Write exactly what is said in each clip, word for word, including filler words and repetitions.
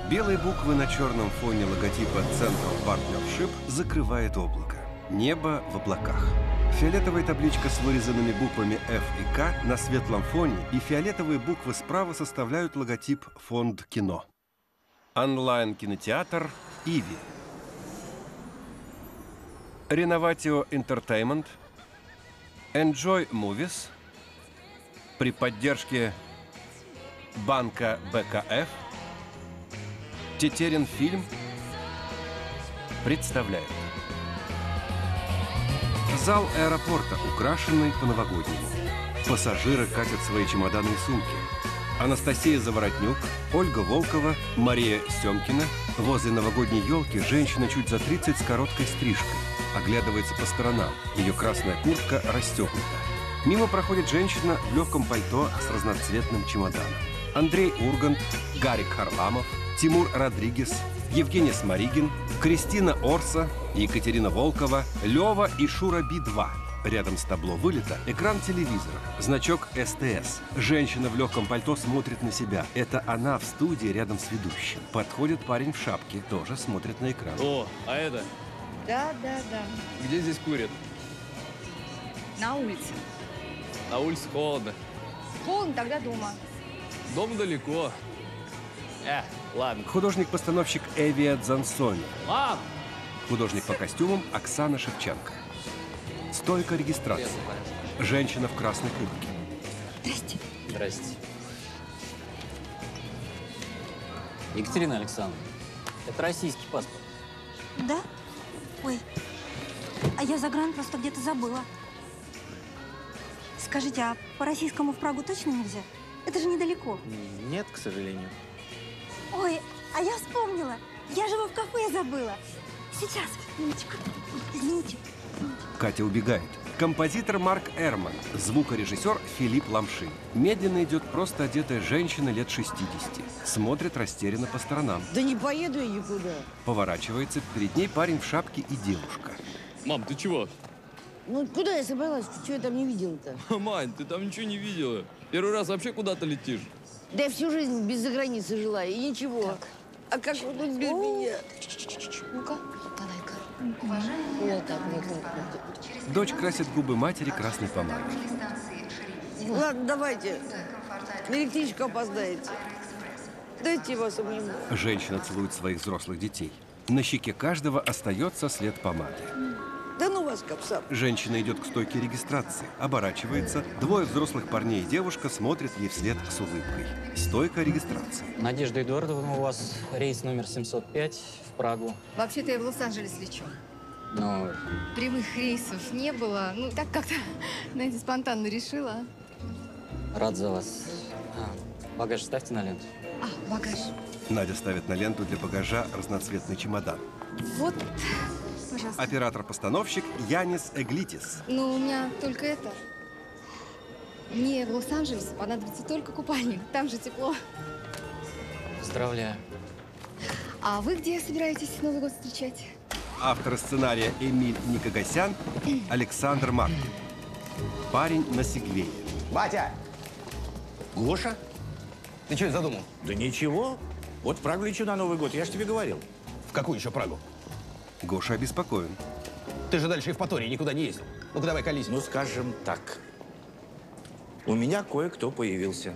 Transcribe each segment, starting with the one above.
Белые буквы на черном фоне логотипа Central Partnership закрывает облако. Небо в облаках. Фиолетовая табличка с вырезанными буквами F и K на светлом фоне, и фиолетовые буквы справа составляют логотип «Фонд кино». Онлайн-кинотеатр «Иви». Renovatio Entertainment. Enjoy Movies. При поддержке банка бэ ка эф. Тетерин фильм представляет. Зал аэропорта, украшенный по-новогоднему. Пассажиры катят свои чемоданы и сумки. Анастасия Заворотнюк, Ольга Волкова, Мария Семкина. Возле новогодней елки женщина чуть за тридцать с короткой стрижкой. Оглядывается по сторонам. Ее красная куртка расстегнута. Мимо проходит женщина в легком пальто с разноцветным чемоданом. Андрей Ургант, Гарик Харламов, Тимур Родригес, Евгений Сморигин, Кристина Орса, Екатерина Волкова, Лева и Шура Би два. Рядом с табло вылета экран телевизора, значок эс тэ эс. Женщина в легком пальто смотрит на себя. Это она в студии рядом с ведущим. Подходит парень в шапке, тоже смотрит на экран. О, а это? Да, да, да. Где здесь курят? На улице. На улице холодно. Холодно, тогда дома. Дом далеко. Э, ладно. Художник-постановщик Эвиа Дзансони. Мам! Художник по костюмам Оксана Шевченко. Стойка регистрации. Женщина в красной куртке. Здрасте. Здрасте. Екатерина Александровна, это российский паспорт. Да? Ой, а я загран просто где-то забыла. Скажите, а по российскому в Прагу точно нельзя? Это же недалеко. Нет, к сожалению. Ой, а я вспомнила. Я живу в кафе, я забыла. Сейчас, минуточку. Извините. Катя убегает. Композитор Марк Эрман, звукорежиссер Филипп Ламшин. Медленно идет просто одетая женщина лет шестидесяти. Смотрит растерянно по сторонам. Да не поеду я никуда. Поворачивается, перед ней парень в шапке и девушка. Мам, ты чего? Ну, куда я собралась? Что я там не видела-то? Мань, ты там ничего не видела. Первый раз вообще куда-то летишь. Да я всю жизнь без заграницы жила, и ничего. Так. А как вы тут без меня? Ну-ка, давай-ка. Вот так, вот, вот, вот. Дочь красит губы матери красной помадой. Ладно, давайте. На электричку опоздаете. Дайте вас обниму. Женщина целует своих взрослых детей. На щеке каждого остается след помады. Да ну вас, капсап. Женщина идет к стойке регистрации, оборачивается. Двое взрослых парней и девушка смотрят ей вслед с улыбкой. Стойка регистрации. Надежда Эдуардовна, у вас рейс номер семьсот пять в Прагу. Вообще-то я в Лос-Анджелес лечу. Но Прямых рейсов не было. Ну, так как-то, знаете, спонтанно решила. рад за вас. А, багаж ставьте на ленту. А, багаж. Надя ставит на ленту для багажа разноцветный чемодан. Вот, пожалуйста. Оператор-постановщик Янис Эглитис. Ну, у меня только это. Мне в Лос-Анджелесе понадобится только купальник. Там же тепло. Поздравляю. А вы где собираетесь Новый год встречать? Автор сценария Эмиль Никогасян, Александр Маркин. Парень на сегвее. Батя! Гоша? Ты что задумал? Да ничего. Вот в Прагу лечу на Новый год, я же тебе говорил. В какую еще Прагу? Гоша обеспокоен. Ты же дальше Евпатории никуда не ездил. Ну-ка давай колись. Ну, скажем так. У меня кое-кто появился.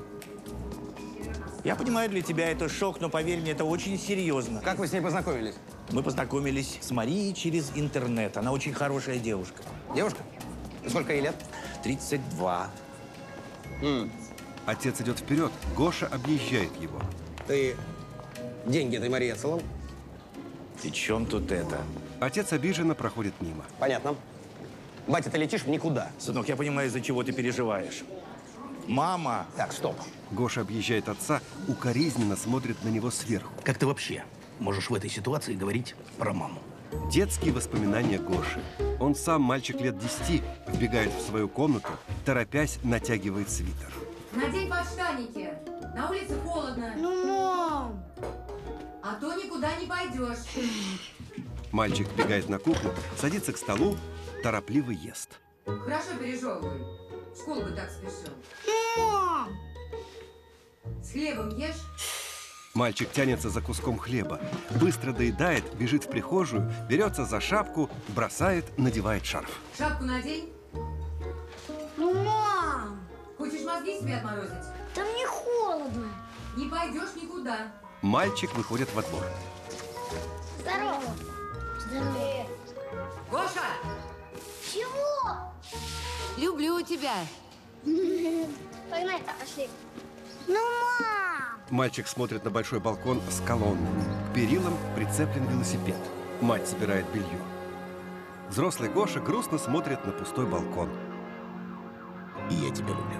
Я понимаю, для тебя это шок, но поверь мне, это очень серьезно. Как вы с ней познакомились? Мы познакомились с Марией через интернет. Она очень хорошая девушка. Девушка? Сколько ей лет? тридцать два. М. Отец идет вперед, Гоша объезжает его. Ты деньги этой Марии отсылал? При чем тут это? Отец обиженно проходит мимо. Понятно. Батя, ты летишь в никуда. Сынок, я понимаю, из-за чего ты переживаешь. Мама! Так, стоп. Гоша объезжает отца, укоризненно смотрит на него сверху. Как ты вообще можешь в этой ситуации говорить про маму? Детские воспоминания Гоши. Он сам, мальчик лет десяти, вбегает в свою комнату, торопясь натягивает свитер. Надень подштанники. На улице холодно. Ну, мам! А то никуда не пойдешь. Мальчик бегает на кухню, садится к столу, торопливо ест. Хорошо пережевывай. В школу бы так спешил. Мам! С хлебом ешь? Мальчик тянется за куском хлеба, быстро доедает, бежит в прихожую, берется за шапку, бросает, надевает шарф. Шапку надень. Ну, мам! Хочешь мозги себе отморозить? Там не холодно. Не пойдешь никуда. Мальчик выходит во двор. Здорово. Здорово. Гоша! Чего? Люблю тебя. Погнали, пошли. Ну, мам! Мальчик смотрит на большой балкон с колонной. К перилам прицеплен велосипед. Мать собирает белье. Взрослый Гоша грустно смотрит на пустой балкон. И я тебя люблю.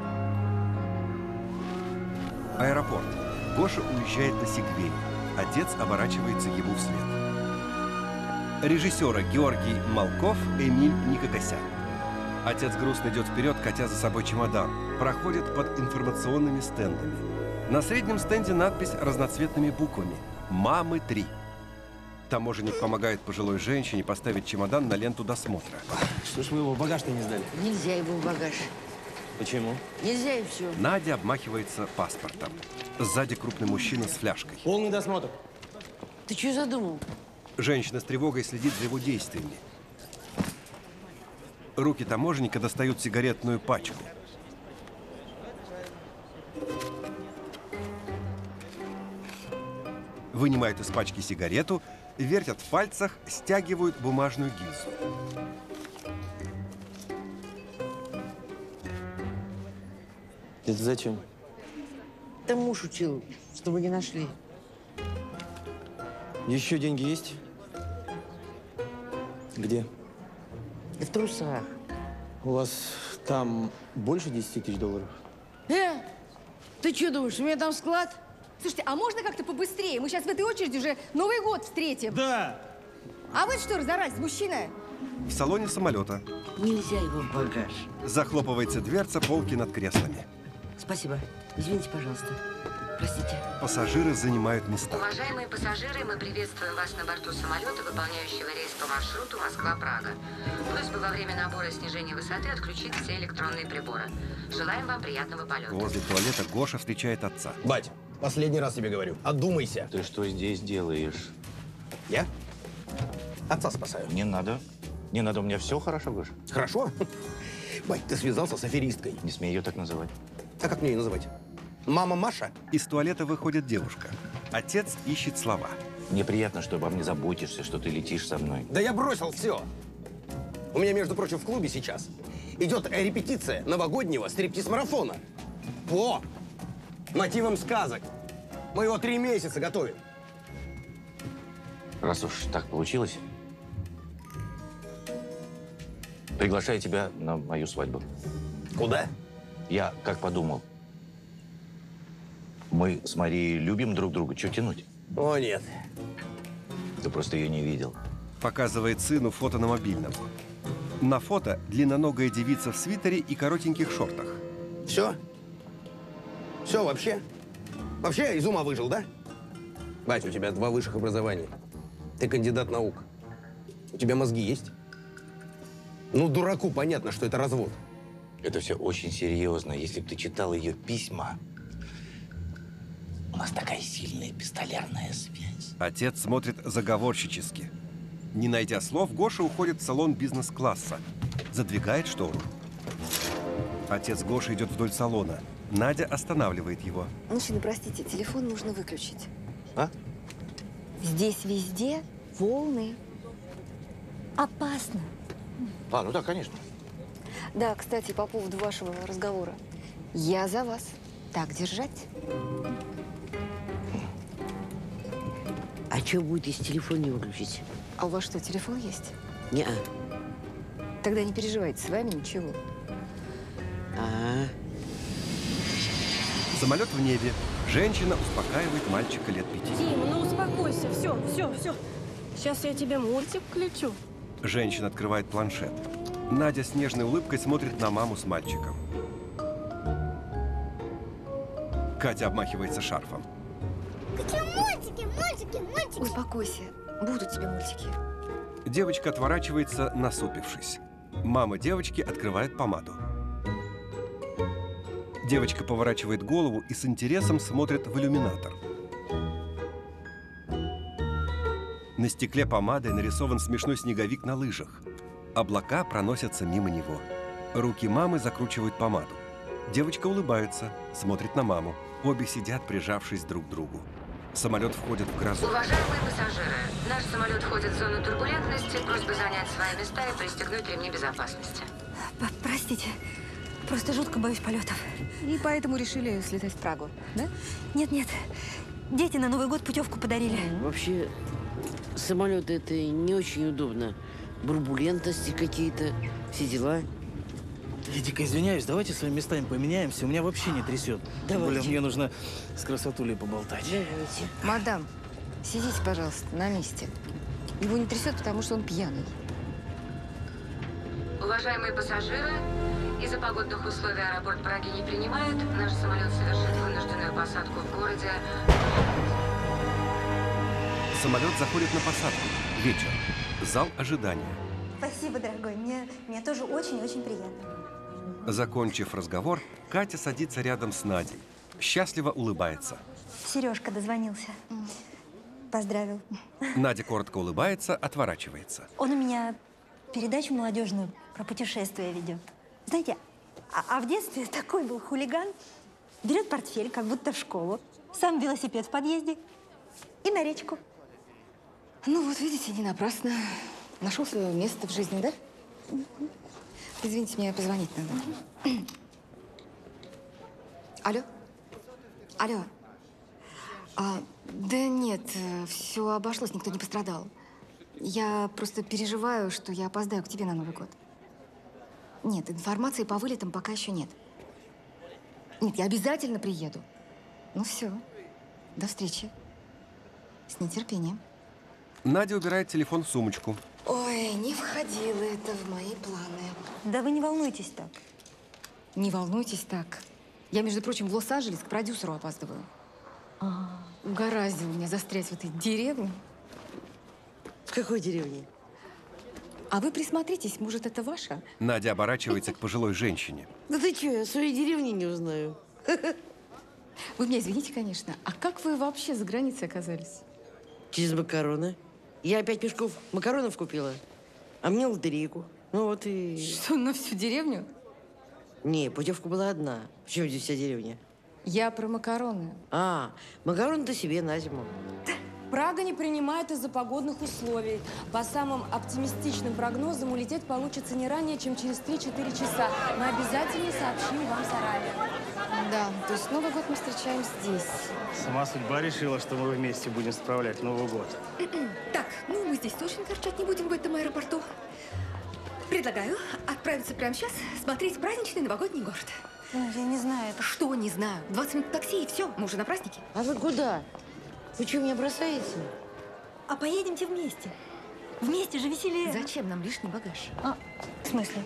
Аэропорт. Гоша уезжает на Сигвей. Отец оборачивается ему вслед. Режиссеры Георгий Малков, Эмиль Никокосян. Отец грустно идет вперед, катя за собой чемодан. Проходит под информационными стендами. На среднем стенде надпись разноцветными буквами «Мамы три». Таможенник помогает пожилой женщине поставить чемодан на ленту досмотра. Что ж вы его в багаж-то не сдали? Нельзя его в багаж. Почему? Нельзя и все. Надя обмахивается паспортом. Сзади крупный мужчина с фляжкой. Полный досмотр. Ты что задумал? Женщина с тревогой следит за его действиями. Руки таможенника достают сигаретную пачку. Вынимают из пачки сигарету, вертят в пальцах, стягивают бумажную гильзу. Это зачем? Там муж учил, чтобы не нашли. Еще деньги есть? Где? В трусах. У вас там больше десяти тысяч долларов? Э, ты что думаешь, у меня там склад? Слушайте, а можно как-то побыстрее? Мы сейчас в этой очереди уже Новый год встретим. Да! А вы что разорались, мужчина? В салоне самолета. Нельзя его в багаж. Захлопывается дверца полки над креслами. Спасибо. Извините, пожалуйста. Простите. Пассажиры занимают места. Уважаемые пассажиры, мы приветствуем вас на борту самолета, выполняющего рейс по маршруту Москва-Прага. Просьба во время набора и снижения высоты отключить все электронные приборы. Желаем вам приятного полета. Возле туалета Гоша встречает отца. Бать, последний раз тебе говорю, одумайся. Ты что здесь делаешь? Я? Отца спасаю. Не надо. Не надо, у меня все хорошо, Гоша. Хорошо? Бать, ты связался с аферисткой. Не смей ее так называть. А как мне ее называть? Мама Маша? Из туалета выходит девушка. Отец ищет слова. Мне приятно, что обо мне заботишься, что ты летишь со мной. Да я бросил все. У меня, между прочим, в клубе сейчас идет репетиция новогоднего стриптиз-марафона. По мотивам сказок. Мы его три месяца готовим. Раз уж так получилось, приглашаю тебя на мою свадьбу. Куда? Я как подумал. Мы с Марией любим друг друга. Чего тянуть? О, нет. Ты просто ее не видел. Показывает сыну фото на мобильном. На фото длинноногая девица в свитере и коротеньких шортах. Все? Все вообще? Вообще из ума выжил, да? Бать, у тебя два высших образования. Ты кандидат наук. У тебя мозги есть? Ну, дураку понятно, что это развод. Это все очень серьезно. Если бы ты читал ее письма. У нас такая сильная пистолярная связь. Отец смотрит заговорщически. Не найдя слов, Гоша уходит в салон бизнес-класса. Задвигает штору. Отец Гоши идет вдоль салона. Надя останавливает его. Мужчина, простите, телефон нужно выключить. А? Здесь везде волны. Опасно. А, ну да, конечно. Да, кстати, по поводу вашего разговора. Я за вас. Так держать? А что будет, если телефон не выключить? А у вас что, телефон есть? Не-а. Тогда не переживайте, с вами ничего. А-а. Самолет в небе. Женщина успокаивает мальчика лет пяти. Дима, ну успокойся. Все, все, все. Сейчас я тебе мультик включу. Женщина открывает планшет. Надя с нежной улыбкой смотрит на маму с мальчиком. Катя обмахивается шарфом. Какие мультики, мультики, мультики. Успокойся. Будут тебе мультики. Девочка отворачивается, насупившись. Мама девочки открывает помаду. Девочка поворачивает голову и с интересом смотрит в иллюминатор. На стекле помадой нарисован смешной снеговик на лыжах. Облака проносятся мимо него. Руки мамы закручивают помаду. Девочка улыбается, смотрит на маму. Обе сидят, прижавшись друг к другу. Самолет входит в грозу. Уважаемые пассажиры, наш самолет входит в зону турбулентности. Просьба занять свои места и пристегнуть ремни безопасности. Простите, просто жутко боюсь полетов. И поэтому решили слетать в Прагу, да? Нет-нет, дети на Новый год путевку подарили. Вообще, самолеты это не очень удобно. Бурбулентности какие-то, все дела. Я дико извиняюсь, давайте своими местами поменяемся. У меня вообще не трясет. Тем более мне нужно с красотулей поболтать. Давайте. Мадам, сидите, пожалуйста, на месте. Его не трясет, потому что он пьяный. Уважаемые пассажиры, из-за погодных условий аэропорт Праги не принимает. Наш самолет совершит вынужденную посадку в городе. Самолет заходит на посадку. Вечер. Зал ожидания. Спасибо, дорогой. Мне, мне тоже очень-очень приятно. Закончив разговор, Катя садится рядом с Надей. Счастливо улыбается. Сережка дозвонился. Поздравил. Надя коротко улыбается, отворачивается. Он у меня передачу молодежную про путешествия ведет. Знаете, а, а в детстве такой был хулиган. Берет портфель, как будто в школу. Сам велосипед в подъезде и на речку. Ну вот, видите, не напрасно. Нашел свое место в жизни, да? Извините, мне позвонить надо. Алло? Алло? А, да нет, все обошлось, никто не пострадал. Я просто переживаю, что я опоздаю к тебе на Новый год. Нет, информации по вылетам пока еще нет. Нет, я обязательно приеду. Ну все, до встречи. С нетерпением. Надя убирает телефон в сумочку. Ой, не входило это в мои планы. Да вы не волнуйтесь так. Не волнуйтесь так. Я, между прочим, в Лос-Анджелес к продюсеру опаздываю. А, угораздило меня застрять в этой деревне. В какой деревне? А вы присмотритесь, может, это ваша? Надя оборачивается к пожилой женщине. Да ты что, я своей деревни не узнаю. Вы меня извините, конечно. А как вы вообще за границей оказались? Через макароны. Я опять мешков макаронов купила, а мне лотерейку. Ну вот и… Что, на всю деревню? Не, путевка была одна. Почему здесь вся деревня? Я про макароны. А, макароны-то себе на зиму. Прага не принимает из-за погодных условий. По самым оптимистичным прогнозам, улететь получится не ранее, чем через три-четыре часа. Мы обязательно сообщим вам заранее. Да, то есть Новый год мы встречаем здесь. Сама судьба решила, что мы вместе будем справлять Новый год. Так, ну мы здесь точно торчать не будем в этом аэропорту. Предлагаю отправиться прямо сейчас смотреть праздничный новогодний город. Ну, я не знаю. Это... Что не знаю? двадцать минут такси и все, мы уже на празднике. А вы куда? Вы что, меня бросаете? А поедемте вместе. Вместе же веселее. Зачем нам лишний багаж? А, в смысле?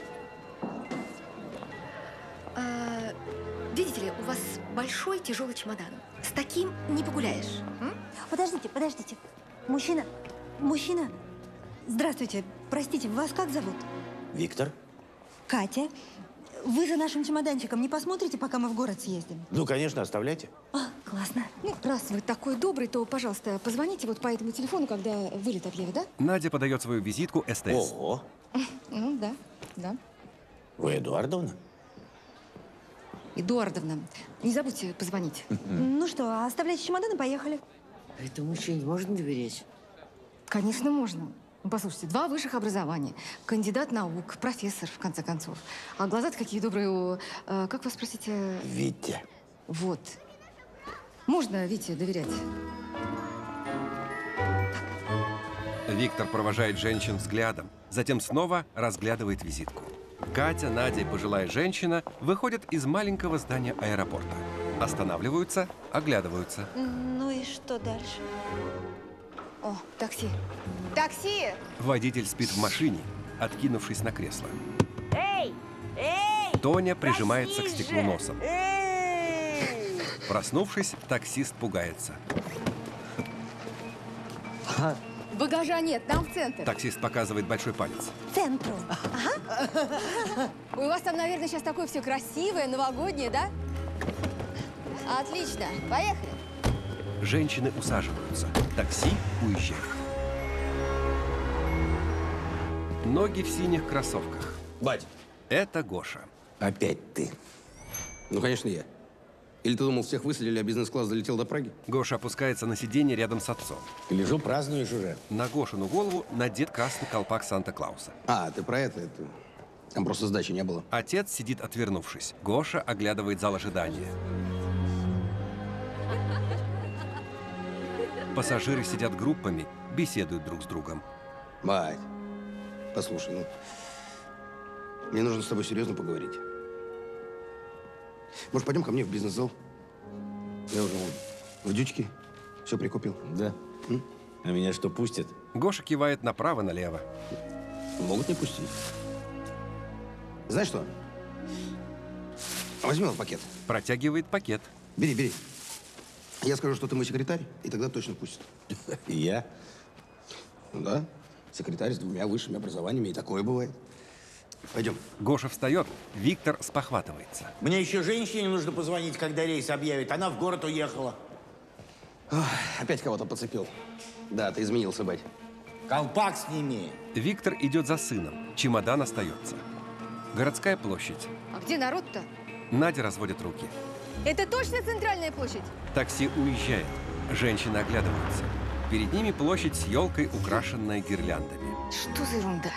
А, видите ли, у вас большой тяжелый чемодан. С таким не погуляешь. М? Подождите, подождите. Мужчина, мужчина. Здравствуйте. Простите, вас как зовут? Виктор. Катя. Вы за нашим чемоданчиком не посмотрите, пока мы в город съездим? Ну, конечно, оставляйте. А, классно. Ну, раз вы такой добрый, то, пожалуйста, позвоните вот по этому телефону, когда вылет объявят, да? Надя подает свою визитку СТС. Ого. Ну, да, да. Вы Эдуардовна? Эдуардовна, не забудьте позвонить. Ну что, оставляйте чемодан и поехали. Этому мужчине можно доверять? Конечно, можно. Ну, послушайте, два высших образования, кандидат наук, профессор, в конце концов. А глаза-то какие добрые у… э, как вас, простите? Витя. Вот. Можно Вите доверять? Виктор провожает женщин взглядом, затем снова разглядывает визитку. Катя, Надя и пожилая женщина выходят из маленького здания аэропорта. Останавливаются, оглядываются. Ну и что дальше? О, такси. Такси! Водитель спит в машине, откинувшись на кресло. Эй! Эй! Тоня прижимается к стеклу же! носом. Эй! Проснувшись, таксист пугается. Багажа нет, нам в центр. Таксист показывает большой палец. Центру. У вас там, наверное, сейчас такое все красивое, новогоднее, да? Отлично, поехали. Женщины усаживаются. Такси уезжает. Ноги в синих кроссовках. Бать. Это Гоша. Опять ты. Ну, конечно, я. Или ты думал, всех выселили, а бизнес-класс долетел до Праги? Гоша опускается на сиденье рядом с отцом. Лежу, празднуешь уже. На Гошину голову надет красный колпак Санта-Клауса. А, ты про это? это... Там просто сдачи не было. Отец сидит, отвернувшись. Гоша оглядывает зал ожидания. Пассажиры сидят группами, беседуют друг с другом. Бать, послушай, ну, мне нужно с тобой серьезно поговорить. Может, пойдем ко мне в бизнес-зал? Я уже вон, в дючке все прикупил. Да? М? А меня что, пустят? Гоша кивает направо-налево. Могут не пустить. Знаешь что? Возьми вот пакет. Протягивает пакет. Бери, бери. Я скажу, что ты мой секретарь, и тогда точно пустят. Я? Ну да. Секретарь с двумя высшими образованиями, и такое бывает. Пойдем. Гоша встает, Виктор спохватывается. Мне еще женщине нужно позвонить, когда рейс объявит. Она в город уехала. Ох, опять кого-то подцепил. Да, ты изменился, бать. Колпак сними. Виктор идет за сыном. Чемодан остается. Городская площадь. А где народ-то? Надя разводит руки. Это точно центральная площадь? Такси уезжает. Женщины оглядываются. Перед ними площадь с елкой, украшенная гирляндами. Что за ерунда?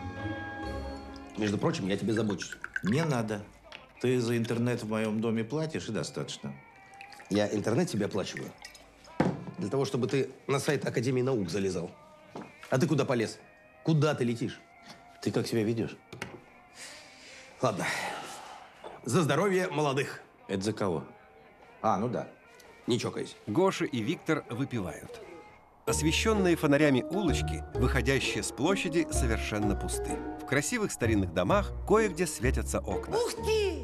Между прочим, я тебе забочусь. Не надо. Ты за интернет в моем доме платишь, и достаточно. Я интернет тебе оплачиваю. Для того, чтобы ты на сайт Академии наук залезал. А ты куда полез? Куда ты летишь? Ты как себя ведешь? Ладно. За здоровье молодых. Это за кого? А, ну да. Не чокайся. Гоша и Виктор выпивают. Освещенные фонарями улочки, выходящие с площади, совершенно пусты. В красивых старинных домах кое-где светятся окна. Ух ты!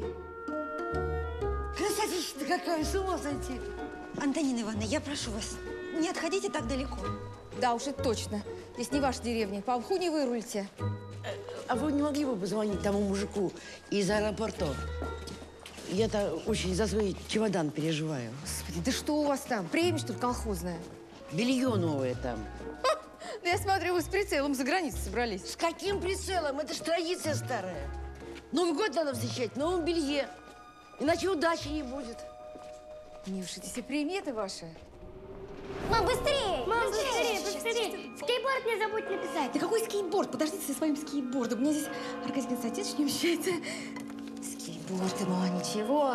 Красотища-то какая, с ума сойти! Антонина Ивановна, я прошу вас, не отходите так далеко. Да уж, это точно. Здесь не ваша деревня. По мху не вырулите. А вы не могли бы позвонить тому мужику из аэропорта? Я-то очень за свой чемодан переживаю. Господи, да что у вас там? Премия, что ли, колхозная? Белье новое там. Ха! Да я смотрю, вы с прицелом за границей собрались. С каким прицелом? Это ж традиция старая. Новый год надо встречать в новом белье. Иначе удачи не будет. Не уж эти все приметы ваши. Мам, быстрее! Мам, быстрее, быстрее! Скейтборд не забудь написать. Да какой скейтборд? Подождите со своим скейтбордом. У меня здесь Аркадий Константинович не умещается. Скейтборд, ему ничего.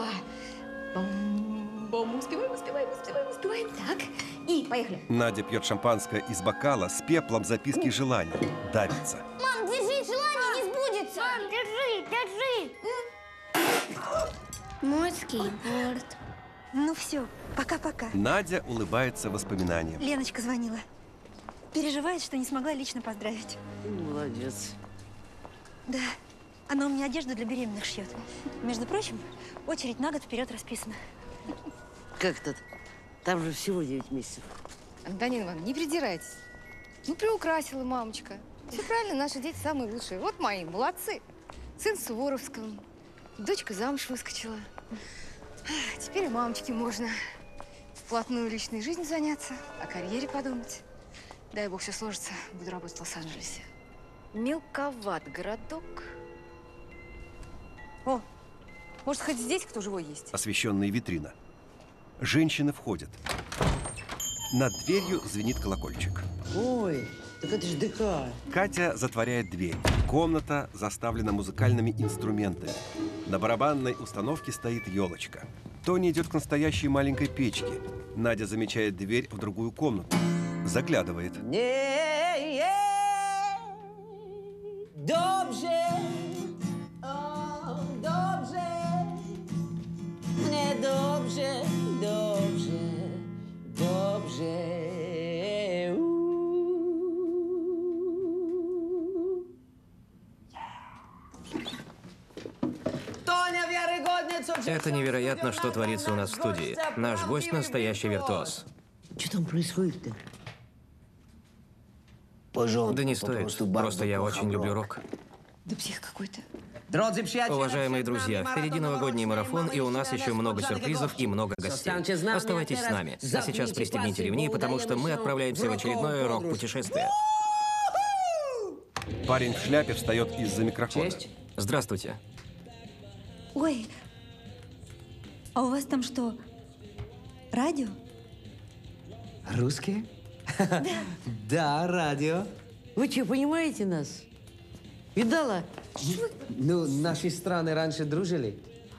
Бом-бом. Успеваем, успеваем, успеваем, успеваем. Так, и поехали. Надя пьет шампанское из бокала с пеплом записки желаний. Давится. Мам, держи, желание не сбудется. Мам, держи, держи. Мой скейтборд. Ну все, пока-пока. Надя улыбается воспоминаниям. Леночка звонила. Переживает, что не смогла лично поздравить. Молодец. Да, она у меня одежду для беременных шьет. Между прочим, очередь на год вперед расписана. Как тут? Там же всего девять месяцев. Антонина Ивановна, не придирайтесь. Ну, приукрасила мамочка. Все правильно, наши дети самые лучшие. Вот мои, молодцы. Сын в Суворовском, дочка замуж выскочила. Теперь и мамочке можно вплотную личной жизнью заняться, о карьере подумать. Дай бог, все сложится, буду работать в Лос-Анджелесе. Мелковат городок. О, может, хоть здесь кто живой есть? Освещенная витрина. Женщины входят. Над дверью звенит колокольчик. Ой, так это ж ДК. Катя затворяет дверь. Комната заставлена музыкальными инструментами. На барабанной установке стоит елочка. Тоня идет к настоящей маленькой печке. Надя замечает дверь в другую комнату. Заглядывает. Dobrze, o, dobrze, mnie dobrze, dobrze, dobrze. Это невероятно, что творится у нас в студии. Наш гость – настоящий виртуоз. Что там происходит-то? Пожалуйста, да не стоит. Просто я очень люблю рок. Да псих какой-то. Уважаемые друзья, впереди новогодний марафон, и у нас еще много сюрпризов и много гостей. Оставайтесь с нами. А сейчас пристегните ремни, потому что мы отправляемся в очередное рок-путешествие. Парень в шляпе встает из-за микрофона. Честь. Здравствуйте. Ой, а у вас там что, радио? Русские? Да, радио. Вы что, понимаете нас? Видала? Ну, наши страны раньше дружили.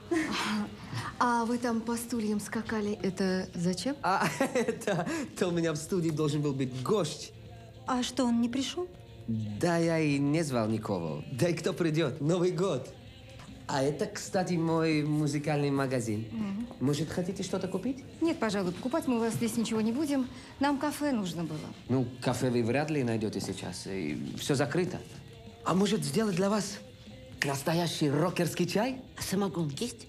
А вы там по стульям скакали, это зачем? А это, то у меня в студии должен был быть гость. А что, он не пришел? Да, я и не звал никого. Да и кто придет? Новый год. А это, кстати, мой музыкальный магазин. Угу. Может, хотите что-то купить? Нет, пожалуй, покупать мы у вас здесь ничего не будем. Нам кафе нужно было. Ну, кафе вы вряд ли найдете сейчас. И все закрыто. А может, сделать для вас настоящий рокерский чай? А самогон есть?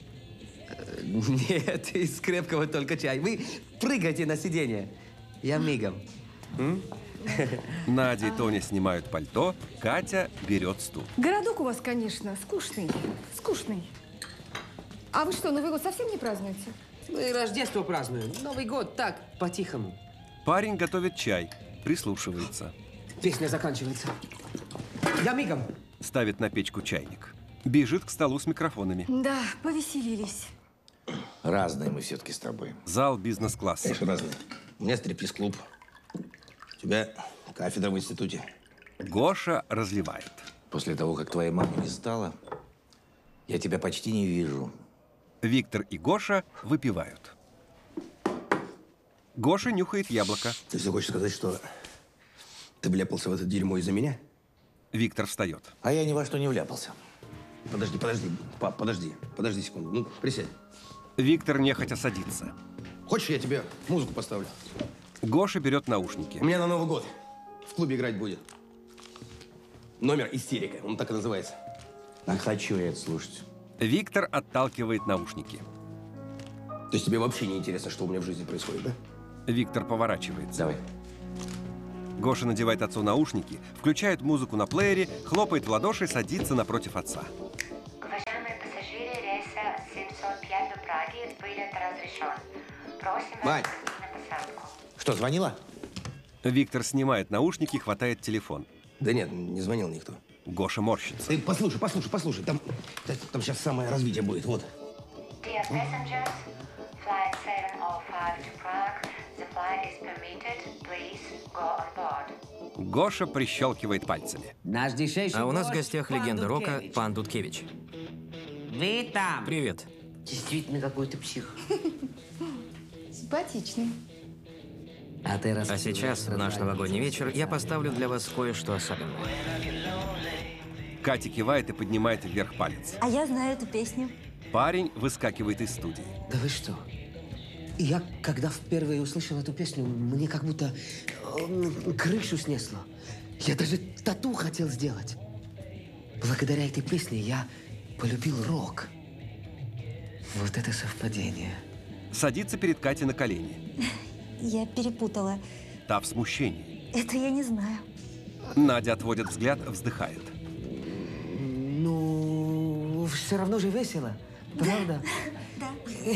Нет, из крепкого только чай. Вы прыгайте на сиденье. Я мигом. М? Надя и Тоня снимают пальто, Катя берет стул. Городок у вас, конечно, скучный. Скучный. А вы что, Новый год совсем не празднуете? Мы Рождество празднуем. Новый год так, по-тихому. Парень готовит чай, прислушивается. Песня заканчивается. Я мигом. Ставит на печку чайник. Бежит к столу с микрофонами. Да, повеселились. Разные мы все-таки с тобой. Зал бизнес-класса. Конечно, разные. У меня стриптиз-клуб. У тебя кафедра в институте. Гоша разливает. После того, как твоей мамы не стало, я тебя почти не вижу. Виктор и Гоша выпивают. Гоша нюхает яблоко. Ты все хочешь сказать, что ты вляпался в это дерьмо из-за меня? Виктор встает. А я ни во что не вляпался. Подожди, подожди, пап, подожди. Подожди секунду. Ну, присядь. Виктор нехотя садится. Хочешь, я тебе музыку поставлю? Гоша берет наушники. У меня на Новый год в клубе играть будет. Номер «Истерика». Он так и называется. Не хочу я это слушать. Виктор отталкивает наушники. То есть тебе вообще не интересно, что у меня в жизни происходит, да? Виктор поворачивается. Давай. Гоша надевает отцу наушники, включает музыку на плеере, хлопает в ладоши, садится напротив отца. Уважаемые пассажиры рейса семьсот пять до Праги, вылет разрешен. Просим вас Мать! на посадку. Что, звонила? Виктор снимает наушники, хватает телефон. Да нет, не звонил никто. Гоша морщится. Ты послушай, послушай, послушай. Там, там сейчас самое развитие будет. Вот. Dear passengers, flight seven oh five to Prague. The flight is permitted. Please go on board. Гоша прищелкивает пальцами. Наш дешевший А у нас в гость гостях пан легенда рока Дудкевич. пан Дудкевич. Вы там. Привет. Действительно какой-то псих. Симпатичный. А ты А сейчас, в наш новогодний вечер, я поставлю для вас кое-что особенное. Катя кивает и поднимает вверх палец. А я знаю эту песню. Парень выскакивает из студии. Да вы что? Я, когда впервые услышал эту песню, мне как будто э, крышу снесло. Я даже тату хотел сделать. Благодаря этой песне я полюбил рок. Вот это совпадение. Садится перед Катей на колени. Я перепутала. Та в смущении. Это я не знаю. Надя отводит взгляд, вздыхает. Ну, все равно же весело. Правда? Да.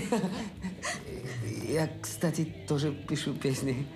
Я, кстати, тоже пишу песни.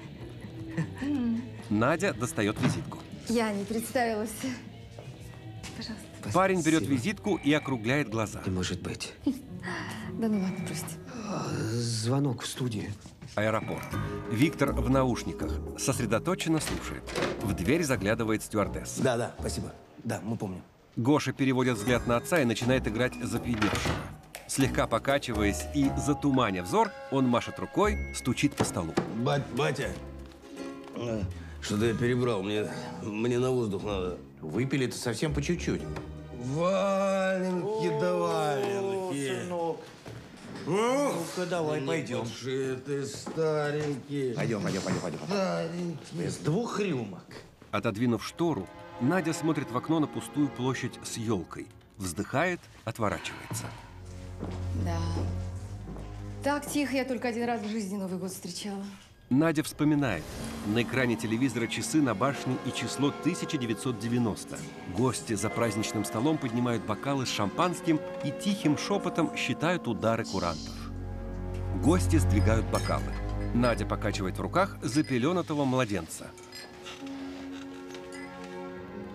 Надя достает визитку. Я не представилась. Пожалуйста. Парень берет визитку и округляет глаза. Не может быть. Да ну ладно, прости. Звонок в студию. Аэропорт. Виктор в наушниках. Сосредоточенно слушает. В дверь заглядывает стюардесса. Да, да, спасибо. Да, мы помним. Гоша переводит взгляд на отца и начинает играть запьяневшего. Слегка покачиваясь и затуманя взор, он машет рукой, стучит по столу. Бать, батя, что-то я перебрал. Мне, мне на воздух надо. Выпили-то совсем по чуть-чуть. Валенки да валенки. Ну-ка, давай, пойдем. Ты старенький. Пойдем, пойдем, пойдем, пойдем. Старенький. Без двух рюмок. Отодвинув штору, Надя смотрит в окно на пустую площадь с елкой. Вздыхает, отворачивается. Да. Так тихо я только один раз в жизни Новый год встречала. Надя вспоминает. На экране телевизора часы на башне и число тысяча девятьсот девяносто. Гости за праздничным столом поднимают бокалы с шампанским и тихим шепотом считают удары курантов. Гости сдвигают бокалы. Надя покачивает в руках запеленатого младенца.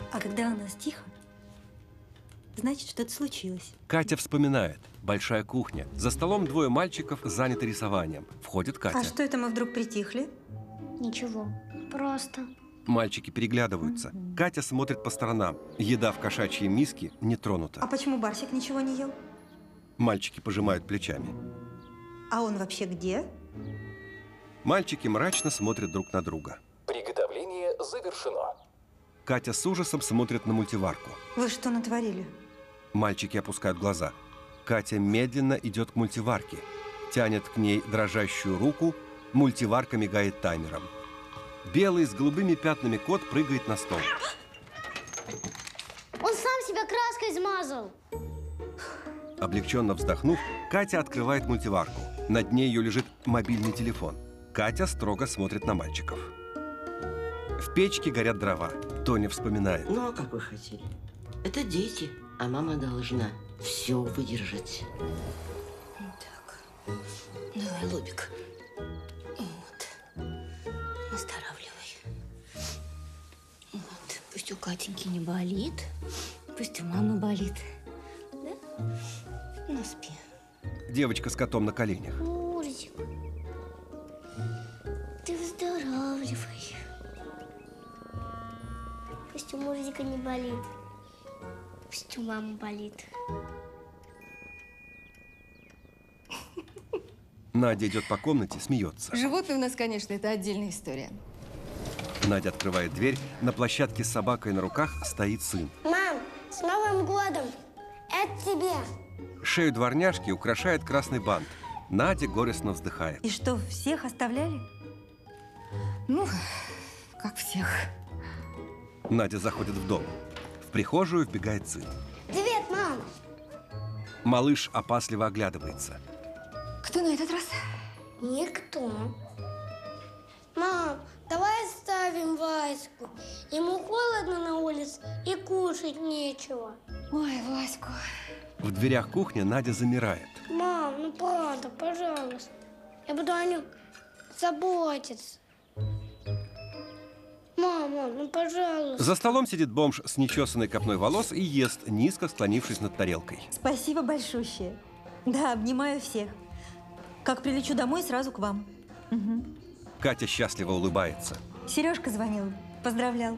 А когда у нас тихо, значит, что-то случилось. Катя вспоминает. Большая кухня. За столом двое мальчиков заняты рисованием. Входит Катя. А что это мы вдруг притихли? Ничего, просто. Мальчики переглядываются. Катя смотрит по сторонам. Еда в кошачьей миске не тронута. А почему Барсик ничего не ел? Мальчики пожимают плечами. А он вообще где? Мальчики мрачно смотрят друг на друга. Приготовление завершено. Катя с ужасом смотрит на мультиварку. Вы что натворили? Мальчики опускают глаза. Катя медленно идет к мультиварке. Тянет к ней дрожащую руку. Мультиварка мигает таймером. Белый с голубыми пятнами кот прыгает на стол. Он сам себя краской измазал. Облегченно вздохнув, Катя открывает мультиварку. На дне ее лежит мобильный телефон. Катя строго смотрит на мальчиков. В печке горят дрова. Тоня вспоминает. Ну, а как вы хотели? Это дети, а мама должна все выдержать. Так, давай, Лобик. Вот. Оздоравливай. Вот. Пусть у Катеньки не болит, пусть у мамы болит. Да? Ну, спи. Девочка с котом на коленях. Мурзик, ты выздоравливай. Пусть у Мурзика не болит, пусть у мамы болит. Надя идет по комнате, смеется. Животные у нас, конечно, это отдельная история. Надя открывает дверь. На площадке с собакой на руках стоит сын. Мам, с Новым годом! Это тебе! Шею дворняжки украшает красный бант. Надя горестно вздыхает. И что, всех оставляли? Ну, как всех. Надя заходит в дом. В прихожую вбегает сын. Привет, мам! Малыш опасливо оглядывается. Кто на этот раз? Никто. Мам, давай оставим Ваську. Ему холодно на улице и кушать нечего. Ой, Ваську. В дверях кухни Надя замирает. Мам, ну правда, пожалуйста. Я буду о нем заботиться. Мама, ну пожалуйста. За столом сидит бомж с нечесанной копной волос и ест, низко склонившись над тарелкой. Спасибо большущее. Да, обнимаю всех. Как прилечу домой, сразу к вам. Угу. Катя счастливо улыбается. Сережка звонил, поздравлял.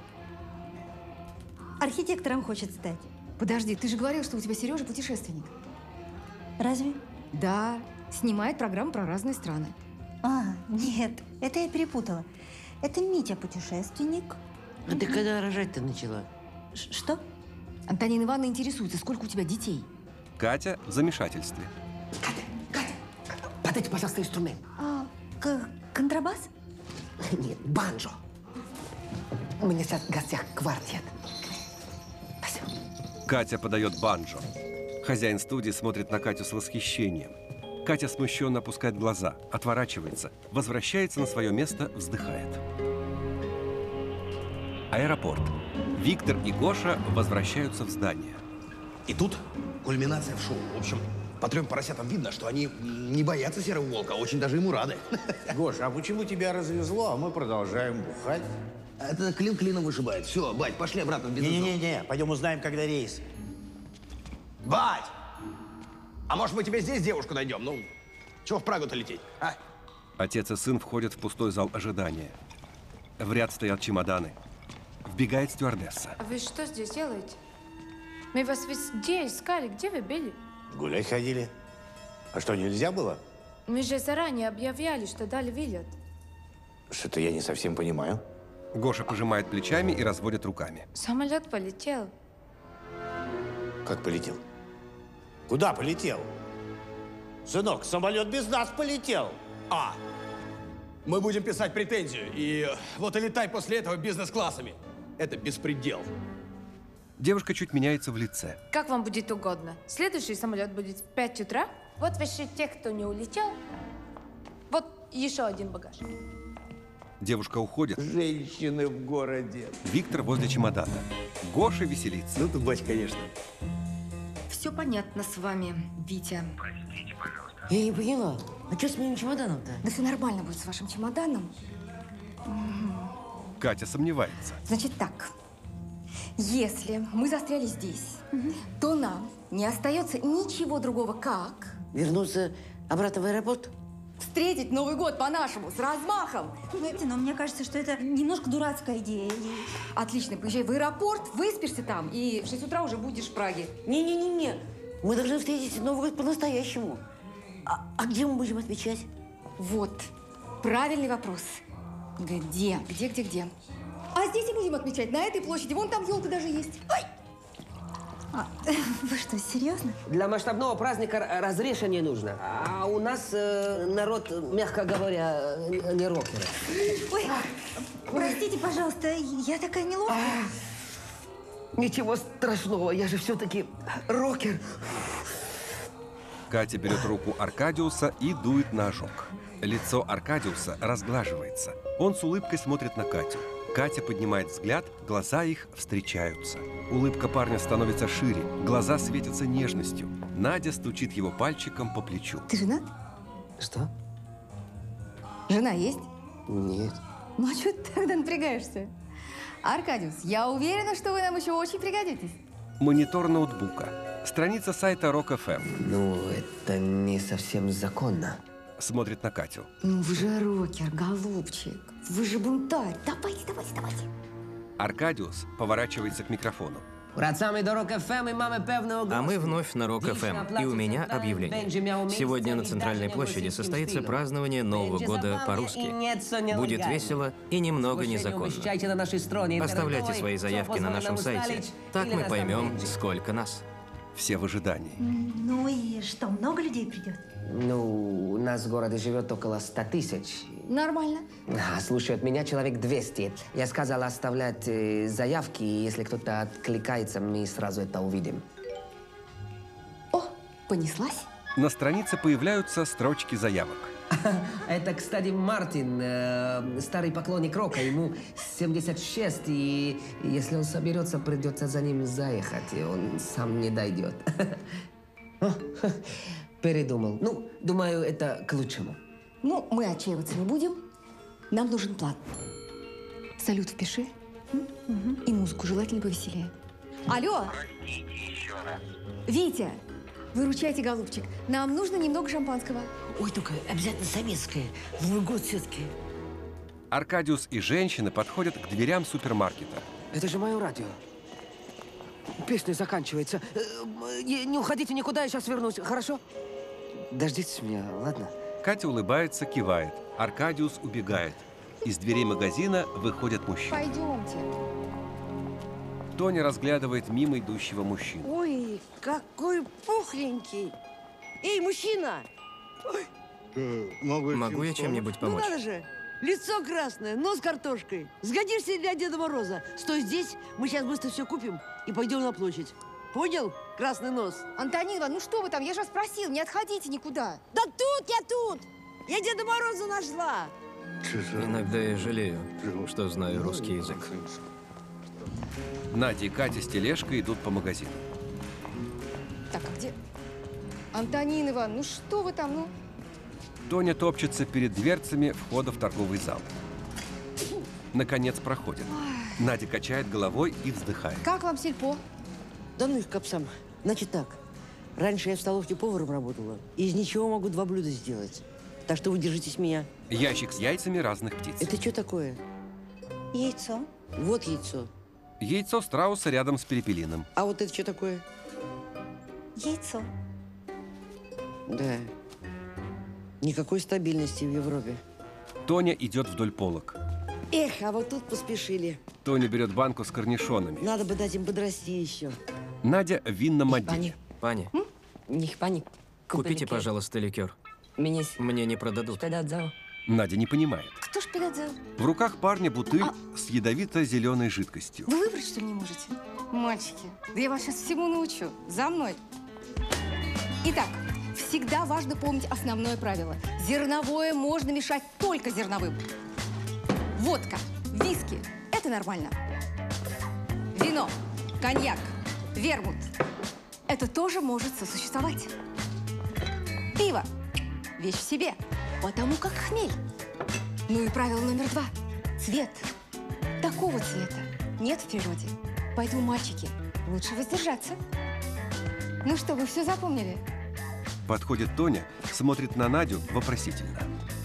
Архитектором хочет стать. Подожди, ты же говорил, что у тебя Сережа путешественник. Разве? Да, снимает программу про разные страны. А, нет, это я перепутала. Это Митя путешественник. А ты когда рожать-то начала? Ш что? Антонина Ивановна интересуется, сколько у тебя детей? Катя в замешательстве. Подайте, пожалуйста, инструмент. А, контрабас? Нет, банджо. У меня сейчас в гостях квартет. Спасибо. Катя подает банджо. Хозяин студии смотрит на Катю с восхищением. Катя смущенно опускает глаза, отворачивается, возвращается на свое место, вздыхает. Аэропорт. Виктор и Гоша возвращаются в здание. И тут кульминация в шоу. В общем, по трем поросятам видно, что они не боятся серого волка, а очень даже ему рады. Гоша, а почему тебя развезло, а мы продолжаем бухать? Это клин клином вышибает. Все, бать, пошли обратно в бизнес. Не-не-не, пойдем узнаем, когда рейс. Бать! А может, мы тебе здесь девушку найдем? Ну, чего в Прагу-то лететь, а? Отец и сын входят в пустой зал ожидания. В ряд стоят чемоданы. Вбегает стюардесса. А вы что здесь делаете? Мы вас везде искали. Где вы были? Гулять ходили. А что, нельзя было? Мы же заранее объявляли, что дали вылет. Что-то я не совсем понимаю. Гоша пожимает плечами и разводит руками. Самолет полетел. Как полетел? Куда полетел? Сынок, самолет без нас полетел. А, мы будем писать претензию, и вот и летай после этого бизнес-классами. Это беспредел. Девушка чуть меняется в лице. Как вам будет угодно. Следующий самолет будет в пять утра. Вот вообще те, кто не улетел. Вот еще один багаж. Девушка уходит. Женщины в городе. Виктор возле чемодана. Гоша веселится. Ну, ты, бать, конечно. Все понятно с вами, Витя. Простите, пожалуйста. Я не поняла. А что с моим чемоданом-то? Да все нормально будет с вашим чемоданом. Катя сомневается. Значит так. Если мы застряли здесь, то нам не остается ничего другого, как… Вернуться обратно в аэропорт? Встретить Новый год по-нашему, с размахом. Знаете, но мне кажется, что это немножко дурацкая идея. Отлично, поезжай в аэропорт, выспишься там, и в шесть утра уже будешь в Праге. Не-не-не-не, мы должны встретить Новый год по-настоящему. А, а где мы будем отмечать? Вот, правильный вопрос. Где? Где, где, где? А здесь и будем отмечать, на этой площади. Вон там елка даже есть. Ой! А, вы что, серьезно? Для масштабного праздника разрешение нужно. А у нас э, народ, мягко говоря, не рокеры. Ой, простите, пожалуйста, я такая неловкая. Ничего страшного, я же все-таки рокер. Катя берет руку Аркадиуса и дует на ожог. Лицо Аркадиуса разглаживается. Он с улыбкой смотрит на Катю. Катя поднимает взгляд, глаза их встречаются. Улыбка парня становится шире, глаза светятся нежностью. Надя стучит его пальчиком по плечу. Ты женат? Что? Жена есть? Нет. Ну а что ты тогда напрягаешься? Аркадиус, я уверена, что вы нам еще очень пригодитесь. Монитор ноутбука. Страница сайта Рок эф эм. Ну, это не совсем законно. Смотрит на Катю. Ну вы же рокер, голубчик. Вы же бунтарь. Давайте, давайте, давайте. Аркадиус поворачивается к микрофону. Врацами до Рок эф эм и маме певного А мы вновь на Рок эф эм. И у меня объявление. Сегодня на Центральной площади состоится празднование Нового года по-русски. Будет весело и немного незаконно. Оставляйте свои заявки на нашем сайте. Так мы поймем, сколько нас. Все в ожидании. Ну и что, много людей придет? Ну, у нас в городе живет около ста тысяч. Нормально. А, слушай, от меня человек двести. Я сказал оставлять э, заявки, и если кто-то откликается, мы сразу это увидим. О, понеслась? На странице появляются строчки заявок. Это, кстати, Мартин, э, старый поклонник рока. Ему семьдесят шесть, и если он соберется, придется за ним заехать, и он сам не дойдет. Передумал. Ну, думаю, это к лучшему. Ну, мы отчаиваться не будем. Нам нужен план. Салют впиши. Угу. И музыку желательно повеселее. Алло! Витя, выручайте, голубчик. Нам нужно немного шампанского. Ой, только обязательно советское. Новый год все-таки. Аркадиус и женщины подходят к дверям супермаркета. Это же мое радио. Песня заканчивается. Не уходите никуда, я сейчас вернусь, хорошо? Дождитесь меня, ладно? Катя улыбается, кивает. Аркадиус убегает. Из дверей магазина выходят мужчины. Пойдемте. Тоня разглядывает мимо идущего мужчину. Ой, какой пухленький. Эй, мужчина! Ой. Могу я чем-нибудь помочь? Ну надо же! Лицо красное, нос картошкой. Сгодишься для Деда Мороза. Стой здесь, мы сейчас быстро все купим и пойдем на площадь. Понял? Красный нос. Антонина, ну что вы там? Я же вас просил, не отходите никуда. Да тут я тут! Я Деда Мороза нашла. Иногда я жалею, что знаю русский язык. Надя и Катя с тележкой идут по магазину. Так, а где? Антонина Ивановна, ну что вы там, ну? Тоня топчется перед дверцами входа в торговый зал. Наконец проходит. Надя качает головой и вздыхает. Как вам сельпо? Да ну их капсам. Значит так, раньше я в столовке поваром работала. Из ничего могу два блюда сделать. Так что вы держитесь меня. Ящик с яйцами разных птиц. Это что такое? Яйцо. Вот яйцо. Яйцо страуса рядом с перепелиным. А вот это что такое? Яйцо. Да. Никакой стабильности в Европе. Тоня идет вдоль полок. Эх, а вот тут поспешили. Тоня берет банку с корнишонами. Надо бы дать им подрасти еще. Надя в винном отделе. Пани, Них пани. купите, пожалуйста, ликер. Мне, Мне не продадут. Надя не понимает. Кто ж педадзал? В руках парня бутыль А... с ядовито-зеленой жидкостью. Вы выбрать, что ли, не можете? Мальчики, да я вас сейчас всему научу. За мной. Итак, всегда важно помнить основное правило. Зерновое можно мешать только зерновым. Водка, виски – это нормально. Вино, коньяк, вермут – это тоже может сосуществовать. Пиво – вещь в себе, потому как хмель. Ну и правило номер два – цвет. Такого цвета нет в природе. Поэтому, мальчики, лучше воздержаться. Ну что, вы все запомнили? Подходит Тоня, смотрит на Надю вопросительно.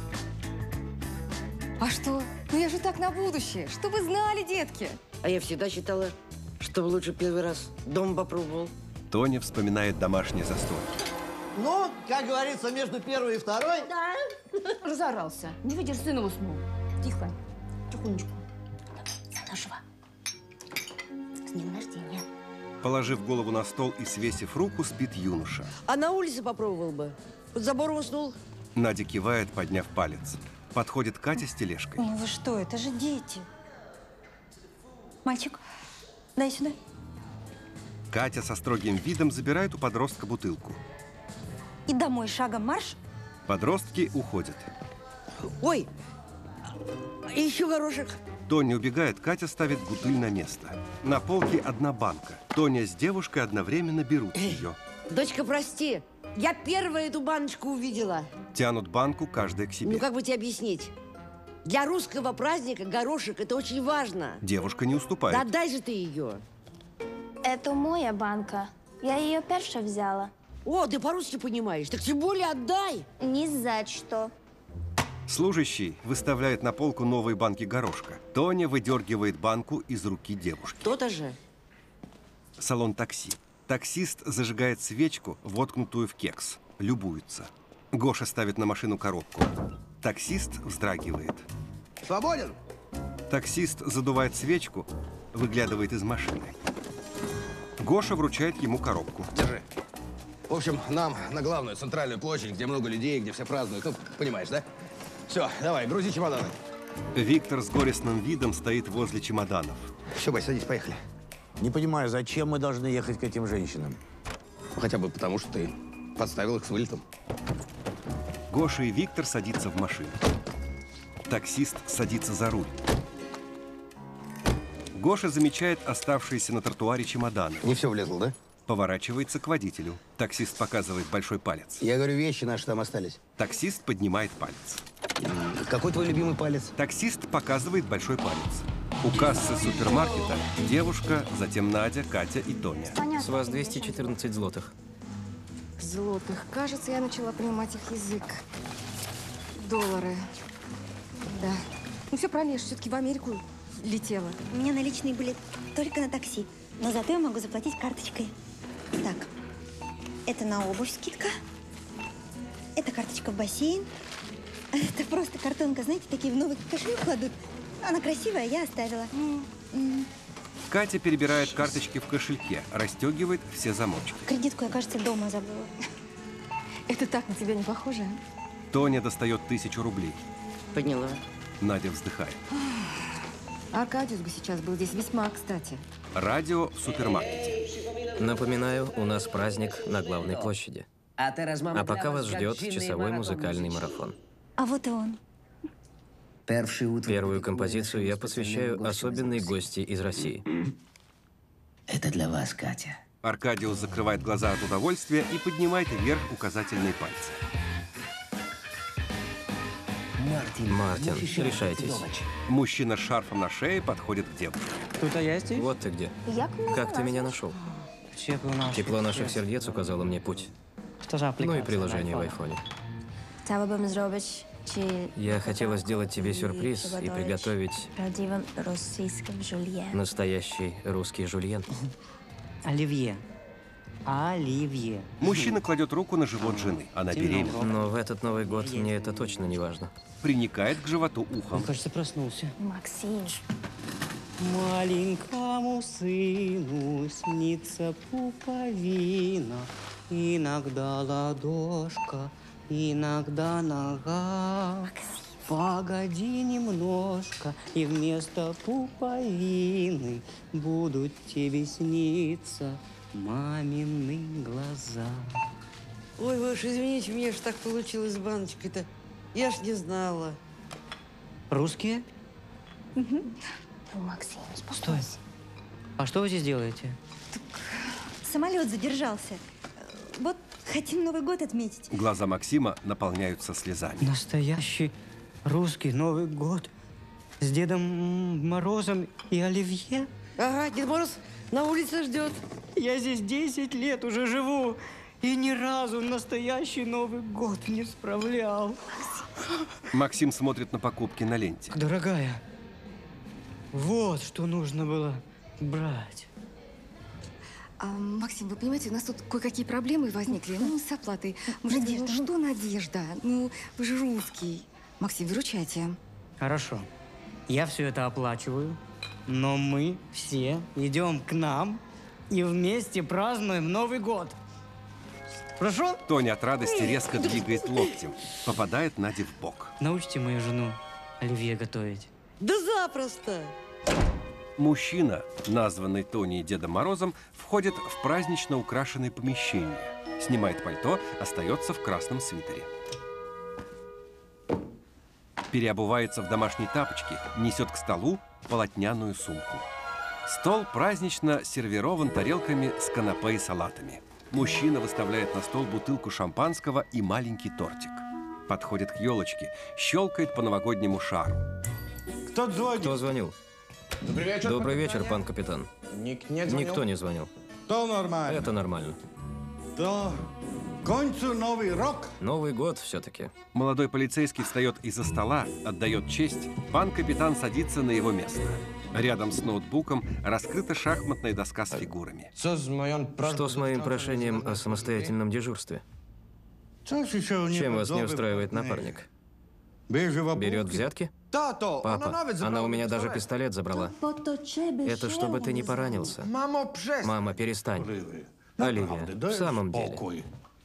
А что? Ну я же так на будущее. Что вы знали, детки? А я всегда считала, что лучше первый раз дома попробовал. Тоня вспоминает домашнее застолье. Ну, как говорится, между первой и второй... Да. Разорался. Не видишь, сына уснул. Тихо. Тихонечко. Заношева. С днем рождения. Положив голову на стол и свесив руку, спит юноша. А на улице попробовал бы. Под забором уснул. Надя кивает, подняв палец. Подходит Катя с тележкой. Ну вы что, это же дети. Мальчик, дай сюда. Катя со строгим видом забирает у подростка бутылку. И домой шагом марш. Подростки уходят. Ой, и еще горошек. Тоня убегает, Катя ставит бутыль на место. На полке одна банка. Тоня с девушкой одновременно берут ее. Дочка, прости, я первая эту баночку увидела. Тянут банку, каждая к себе. Ну, как бы тебе объяснить? Для русского праздника горошек – это очень важно. Девушка не уступает. Да дай же ты ее. Это моя банка. Я ее перша взяла. О, ты по-русски понимаешь, так тем более отдай. Ни за что. Служащий выставляет на полку новые банки горошка. Тоня выдергивает банку из руки девушки. То-то же. Салон такси. Таксист зажигает свечку, воткнутую в кекс. Любуется. Гоша ставит на машину коробку. Таксист вздрагивает. Свободен! Таксист задувает свечку, выглядывает из машины. Гоша вручает ему коробку. Держи. В общем, нам на главную центральную площадь, где много людей, где все празднуют. Ну, понимаешь, да? Все, давай, грузи чемоданы. Виктор с горестным видом стоит возле чемоданов. Все, Бась, садись, поехали. Не понимаю, зачем мы должны ехать к этим женщинам? Ну, хотя бы потому, что ты подставил их с вылетом. Гоша и Виктор садятся в машину. Таксист садится за руль. Гоша замечает оставшиеся на тротуаре чемоданы. Не все влезло, да? Поворачивается к водителю. Таксист показывает большой палец. Я говорю, вещи наши там остались. Таксист поднимает палец. Какой твой любимый палец? Таксист показывает большой палец. У кассы супермаркета девушка, затем Надя, Катя и Тоня. С вас двести четырнадцать злотых. Злотых. Кажется, я начала понимать их язык. Доллары. Да. Ну все правильно, я же все-таки в Америку летела. У меня наличные были только на такси. Но зато я могу заплатить карточкой. Так, это на обувь скидка. Это карточка в бассейн. Это просто картонка, знаете, такие в новый кошелек кладут. Она красивая, я оставила. Mm. Катя перебирает карточки в кошельке, расстегивает все замочки. Кредитку я, кажется, дома забыла. Это так на тебя не похоже? Тоня достает тысячу рублей. Подняла. Надя вздыхает. Аркадиус бы сейчас был здесь весьма кстати. Радио в супермаркете. Напоминаю, у нас праздник на главной площади. А пока вас ждет часовой музыкальный марафон. А вот и он. Первую композицию я посвящаю особенной гости из России. Это для вас, Катя. Аркадиус закрывает глаза от удовольствия и поднимает вверх указательные пальцы. Мартин, Мартин, решайтесь. Мужчина с шарфом на шее подходит к девушке. Тут я здесь? Вот ты где. Как ты меня нашел? Тепло наших сердец указало мне путь. Ну и приложение в айфоне. Chciałabym zrobić ci Я хотела сделать тебе сюрприз и приготовить prawdziwym rosyjskim julienne. настоящий русский жульен. Оливье. Оливье. Мужчина кладет руку на живот жены. Она беременна. Но в этот Новый год мне это точно не важно. Приникает к животу ухом. Мне кажется, проснулся. Максим. Маленькому сыну снится пуповина, иногда ладошка, иногда нога. Погоди немножко, и вместо пуповины будут тебе сниться мамины глаза. Ой, вы уж извините, мне ж так получилось с баночкой-то. Я ж не знала. Русские? Угу. Максим, Стой. А что вы здесь делаете? Самолет задержался. Вот хотим Новый год отметить. Глаза Максима наполняются слезами. Настоящий русский Новый год с Дедом Морозом и Оливье? Ага, Дед Мороз На улице ждет. Я здесь десять лет уже живу. И ни разу настоящий Новый год не справлял. Максим смотрит на покупки на ленте. Дорогая, вот что нужно было брать. А, Максим, вы понимаете, у нас тут кое-какие проблемы возникли. Ну, с оплатой. Мужики, ну что Надежда? Ну, вы же русский. Максим, выручайте. Хорошо. Я все это оплачиваю, но мы все идем к нам и вместе празднуем Новый год. Хорошо? Тоня от радости резко двигает локтем. Попадает Наде в бок. Научите мою жену оливье готовить. Да запросто! Мужчина, названный Тоней Дедом Морозом, входит в празднично украшенное помещение. Снимает пальто, остается в красном свитере. Переобувается в домашние тапочки, несет к столу полотняную сумку. Стол празднично сервирован тарелками с канапе и салатами. Мужчина выставляет на стол бутылку шампанского и маленький тортик. Подходит к елочке, щелкает по новогоднему шару. Кто звонит? Кто звонил? Добрый вечер, Добрый пан вечер, капитан. пан капитан. Ник не звонил? Никто не звонил. То нормально. Это нормально. То к концу Новый рок. Новый год все-таки. Молодой полицейский встает из-за стола, отдает честь. Пан капитан садится на его место. Рядом с ноутбуком раскрыта шахматная доска с фигурами. Что с моим прошением о самостоятельном дежурстве? Чем вас не устраивает напарник? Берет взятки? Папа, она у меня даже пистолет забрала. Это чтобы ты не поранился. Мама, перестань. Оливия, в самом деле.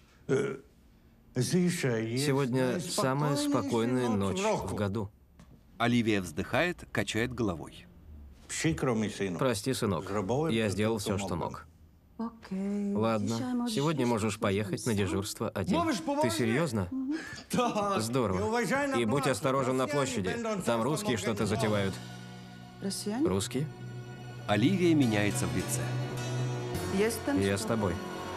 Сегодня самая спокойная ночь в году. Оливия вздыхает, качает головой. Прости, сынок. Я сделал все, что мог. Ладно, сегодня можешь поехать на дежурство один. Ты серьезно? Здорово. И будь осторожен на площади. Там русские что-то затевают. Русские? Оливия меняется в лице. Я с тобой.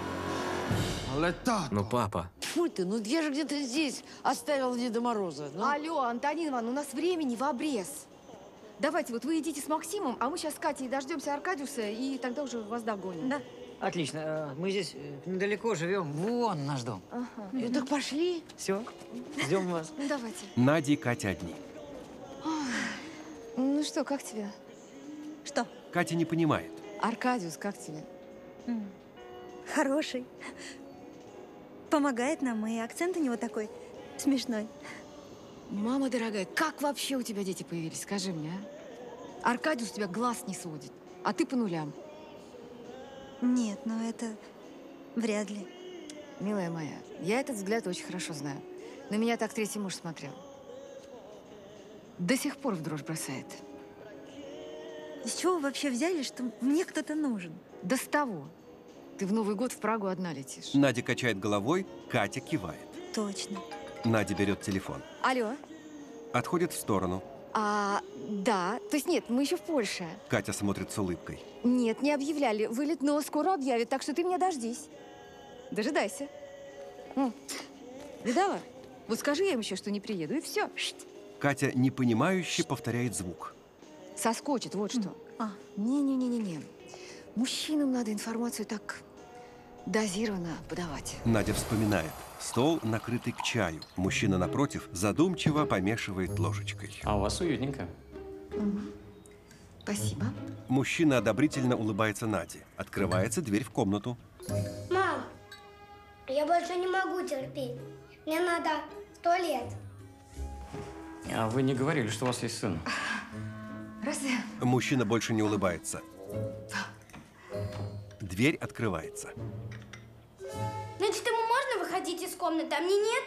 Ну, папа. Фу ты, ну я же где-то здесь оставил Деда Мороза. Ну. Алло, Антонина Ивановна, у нас времени в обрез. Давайте, вот вы идите с Максимом, а мы сейчас с Катей дождемся Аркадиуса, и тогда уже вас догоним. Да. Отлично. Мы здесь недалеко живем. Вон наш дом. Ага. Ну так пошли. Все, ждем вас. Ну, давайте. Надя и Катя одни. Ну что, как тебе? Что? Катя не понимает. Аркадиус, как тебе? Хороший. Помогает нам, и акцент у него такой смешной. Мама дорогая, как вообще у тебя дети появились, скажи мне, а? Аркадиус у тебя глаз не сводит, а ты по нулям. Нет, ну это вряд ли. Милая моя, я этот взгляд очень хорошо знаю. На меня так третий муж смотрел. До сих пор в дрожь бросает. С чего вы вообще взяли, что мне кто-то нужен? Да с того. Ты в Новый год в Прагу одна летишь. Надя качает головой, Катя кивает. Точно. Надя берет телефон. Алло. Отходит в сторону. А, да. То есть нет, мы еще в Польше. Катя смотрит с улыбкой. Нет, не объявляли вылет, но скоро объявят, так что ты меня дождись. Дожидайся. М. Видала? Вот скажи я им еще, что не приеду, и все. Катя непонимающе повторяет звук. Соскочит, вот что. А. Не-не-не-не-не. Мужчинам надо информацию так дозированно подавать. Надя вспоминает. Стол, накрытый к чаю. Мужчина напротив задумчиво помешивает ложечкой. А у вас уютненько. Угу. Спасибо. Мужчина одобрительно улыбается Наде. Открывается дверь в комнату. Мам, я больше не могу терпеть. Мне надо в туалет. А вы не говорили, что у вас есть сын? Разве? Мужчина больше не улыбается. Дверь открывается. Значит, ему можно выходить из комнаты, а мне нет?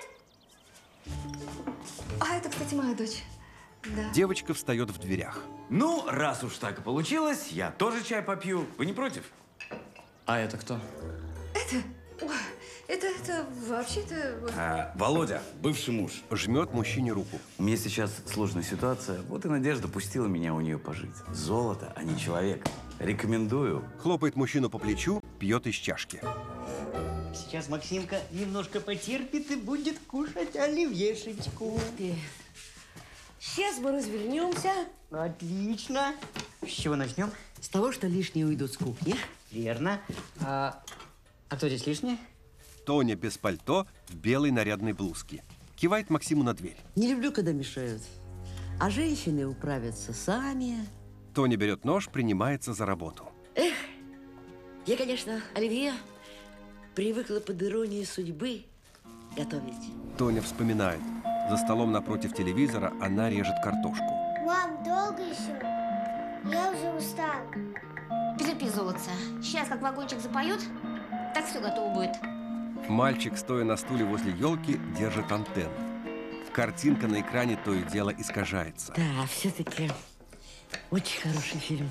А это, кстати, моя дочь. Да. Девочка встает в дверях. Ну, раз уж так и получилось, я тоже чай попью. Вы не против? А это кто? Это... Ой, это, это вообще-то... А, Володя, бывший муж. Жмет мужчине руку. У меня сейчас сложная ситуация. Вот и Надежда пустила меня у нее пожить. Золото, а не человек. Рекомендую. Хлопает мужчину по плечу, пьет из чашки. Сейчас Максимка немножко потерпит и будет кушать оливьешечку. Сейчас мы развернемся. Отлично. С чего начнем? С того, что лишние уйдут с кухни. Верно. А, а кто здесь лишний? Тоня без пальто в белой нарядной блузке. Кивает Максиму на дверь. Не люблю, когда мешают. А женщины управятся сами. Тоня берет нож, принимается за работу. Эх, я, конечно, Оливье, привыкла под иронией судьбы готовить. Тоня вспоминает. За столом напротив телевизора она режет картошку. Мам, долго еще? Я уже устала. Потерпи, золотце. Сейчас, как вагончик запоют, так все готово будет. Мальчик, стоя на стуле возле елки, держит антенну. Картинка на экране то и дело искажается. Да, все-таки очень хороший фильм.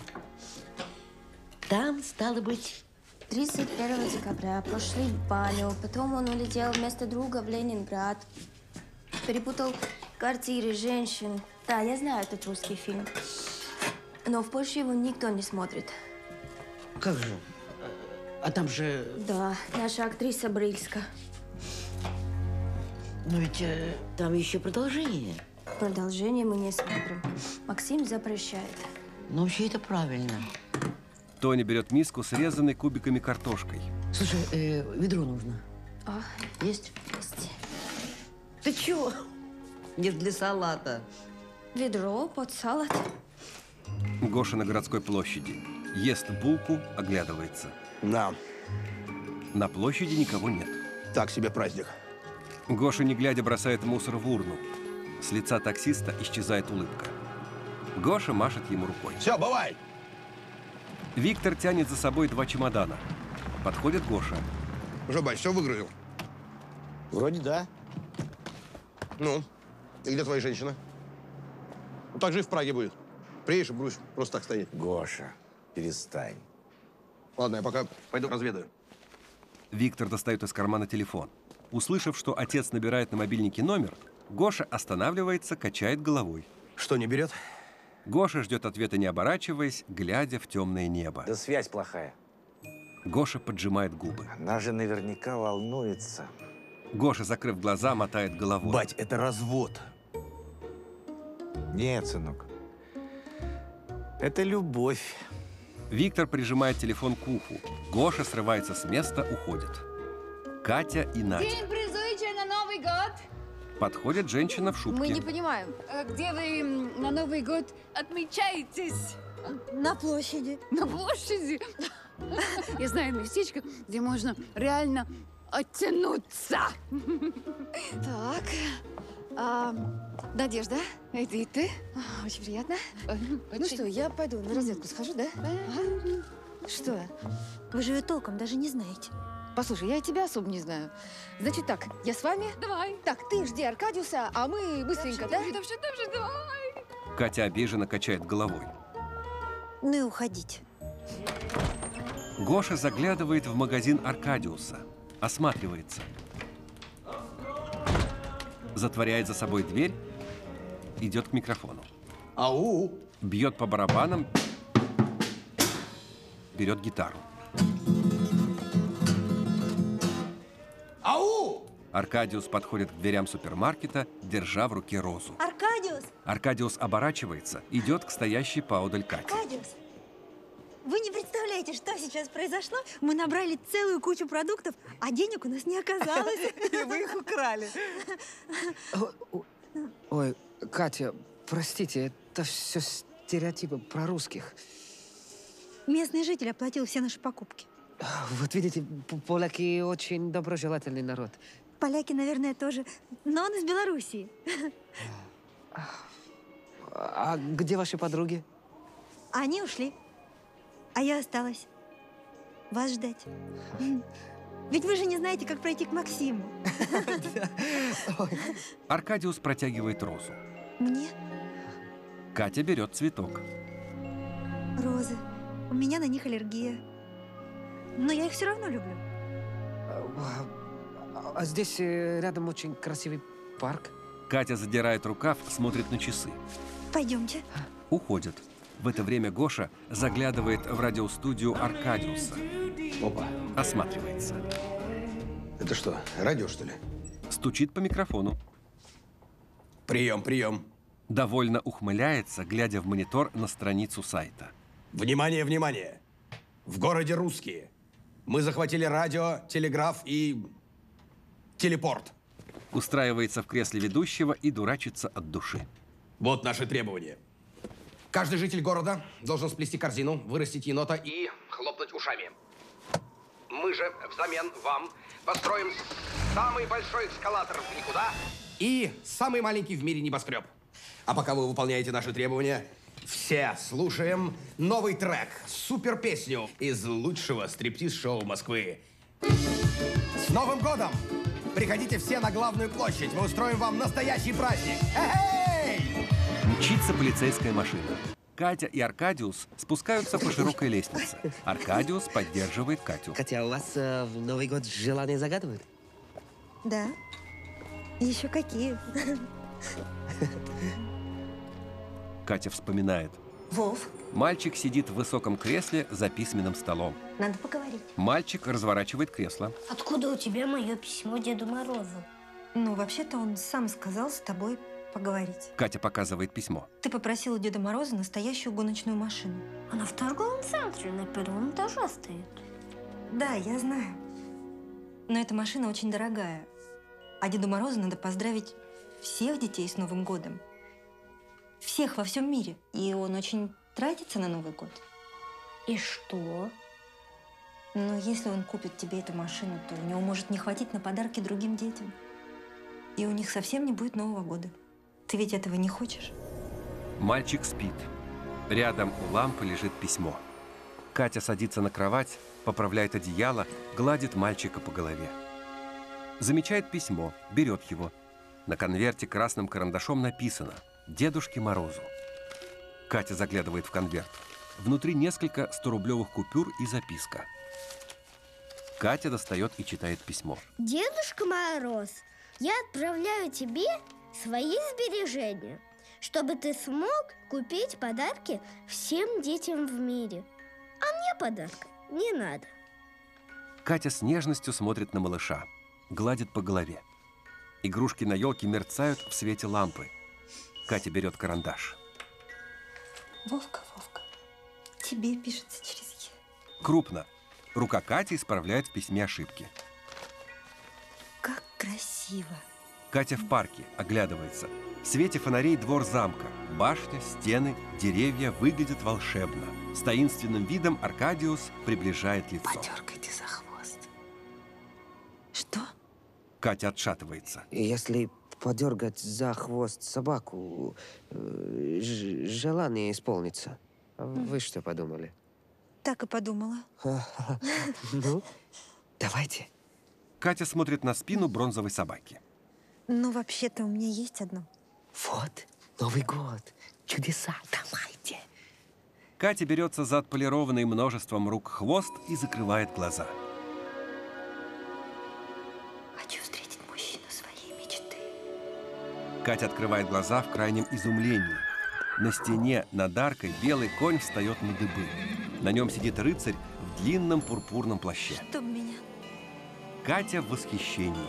Там, стало быть... тридцать первого декабря пошли в баню, потом он улетел вместо друга в Ленинград. Перепутал квартиры женщин. Да, я знаю этот русский фильм. Но в Польше его никто не смотрит. Как же? А там же... Да, наша актриса Брыльска. Но ведь э, там еще продолжение. Продолжение мы не смотрим. Максим запрещает. Но вообще это правильно. Тоня берет миску, срезанной кубиками картошкой. Слушай, э, ведро нужно. А, есть? есть. Ты чего? Не для салата. Ведро под салат. Гоша на городской площади. Ест булку, оглядывается. Да. На площади никого нет. Так себе праздник. Гоша, не глядя, бросает мусор в урну. С лица таксиста исчезает улыбка. Гоша машет ему рукой. Все, бывай! Виктор тянет за собой два чемодана. Подходит Гоша. Уже, бать, все выгрузил? Вроде да. Ну, и где твоя женщина? Ну, так же и в Праге будет. Приедешь и будешь просто так стоять. Гоша, перестань. Ладно, я пока пойду разведаю. Виктор достает из кармана телефон. Услышав, что отец набирает на мобильнике номер, Гоша останавливается, качает головой. Что, не берет? Гоша ждет ответа, не оборачиваясь, глядя в темное небо. Да связь плохая. Гоша поджимает губы. Она же наверняка волнуется. Гоша, закрыв глаза, мотает головой. Бать, это развод. Нет, сынок. Это любовь. Виктор прижимает телефон к уху. Гоша срывается с места, уходит. Катя и Надя. День призывчий на Новый год. Подходит женщина в шубке. Мы не понимаем, э, где вы на Новый год отмечаетесь? На площади. На площади? Я знаю местечко, где можно реально оттянуться. Так, а, Надежда, это и ты? Очень приятно. Ну что, я пойду на разведку схожу, да? Ага. Что? Вы же ее толком даже не знаете. Послушай, я и тебя особо не знаю. Значит так, я с вами? Давай. Так, ты жди Аркадиуса, а мы быстренько, да? Давай, давай, давай. Катя обиженно качает головой. Ну и уходите. Гоша заглядывает в магазин Аркадиуса. Осматривается. Затворяет за собой дверь. Идет к микрофону. Ау! Бьет по барабанам. Берет гитару. Ау! Аркадиус подходит к дверям супермаркета, держа в руке розу. Аркадиус! Аркадиус оборачивается, идет к стоящей поодаль Кате. Аркадиус! Вы не представляете, что сейчас произошло? Мы набрали целую кучу продуктов, а денег у нас не оказалось. И вы их украли. Ой, Катя, простите, это все стереотипы про русских. Местный житель оплатил все наши покупки. Вот видите, поляки очень доброжелательный народ. Поляки, наверное, тоже, но он из Белоруссии. А где ваши подруги? Они ушли, а я осталась. Вас ждать. Ведь вы же не знаете, как пройти к Максиму. Аркадиус протягивает розу. Мне? Катя берет цветок. Розы. У меня на них аллергия. Но я их все равно люблю. А, а здесь рядом очень красивый парк. Катя задирает рукав, смотрит на часы. Пойдемте. Уходит. В это время Гоша заглядывает в радиостудию Аркадиуса. Опа. Осматривается. Это что, радио, что ли? Стучит по микрофону. Прием, прием. Довольно ухмыляется, глядя в монитор на страницу сайта. Внимание, внимание! В городе русские. Мы захватили радио, телеграф и телепорт. Устраивается в кресле ведущего и дурачится от души. Вот наши требования. Каждый житель города должен сплести корзину, вырастить енота и хлопнуть ушами. Мы же взамен вам построим самый большой эскалатор в никуда и самый маленький в мире небоскреб. А пока вы выполняете наши требования, все слушаем новый трек, супер-песню из лучшего стриптиз-шоу Москвы. С Новым годом! Приходите все на главную площадь, мы устроим вам настоящий праздник. Эй! Мчится полицейская машина. Катя и Аркадиус спускаются по широкой лестнице. Аркадиус поддерживает Катю. Катя, у вас э, в Новый год желания загадывают? Да. Еще какие? Катя вспоминает. Вов, Мальчик сидит в высоком кресле за письменным столом. надо поговорить. Мальчик разворачивает кресло. Откуда у тебя мое письмо Деду Морозу? Ну, вообще-то он сам сказал с тобой поговорить. Катя показывает письмо. Ты попросил у Деда Мороза настоящую гоночную машину. Она в торговом центре на первом этаже стоит. Да, я знаю. Но эта машина очень дорогая. А Деду Морозу надо поздравить всех детей с Новым годом. Всех во всем мире. И он очень тратится на Новый год. И что? Но если он купит тебе эту машину, то у него может не хватить на подарки другим детям. И у них совсем не будет Нового года. Ты ведь этого не хочешь? Мальчик спит. Рядом у лампы лежит письмо. Катя садится на кровать, поправляет одеяло, гладит мальчика по голове. Замечает письмо, берет его. На конверте красным карандашом написано «Дедушке Морозу». Катя заглядывает в конверт. Внутри несколько сторублевых купюр и записка. Катя достает и читает письмо. Дедушка Мороз, я отправляю тебе свои сбережения, чтобы ты смог купить подарки всем детям в мире. А мне подарка не надо. Катя с нежностью смотрит на малыша, гладит по голове. Игрушки на елке мерцают в свете лампы. Катя берет карандаш. Вовка, Вовка, тебе пишется через «е». Крупно. Рука Кати исправляет в письме ошибки. Как красиво. Катя в парке, оглядывается. В свете фонарей двор замка. Башня, стены, деревья выглядят волшебно. С таинственным видом Аркадиус приближает лицо. Подергайте за хвост. Что? Катя отшатывается. Если подергать за хвост собаку, э, ж- желание исполнится. А вы что подумали? Так и подумала. Ну, давайте. Катя смотрит на спину бронзовой собаки. Ну, вообще-то у меня есть одно. Вот, Новый год. Чудеса, давайте. Катя берется за отполированный множеством рук хвост и закрывает глаза. Хочу встретить мужчину своей мечты. Катя открывает глаза в крайнем изумлении. На стене над аркой белый конь встает на дыбы. На нем сидит рыцарь в длинном пурпурном плаще. Чтоб меня. Катя в восхищении.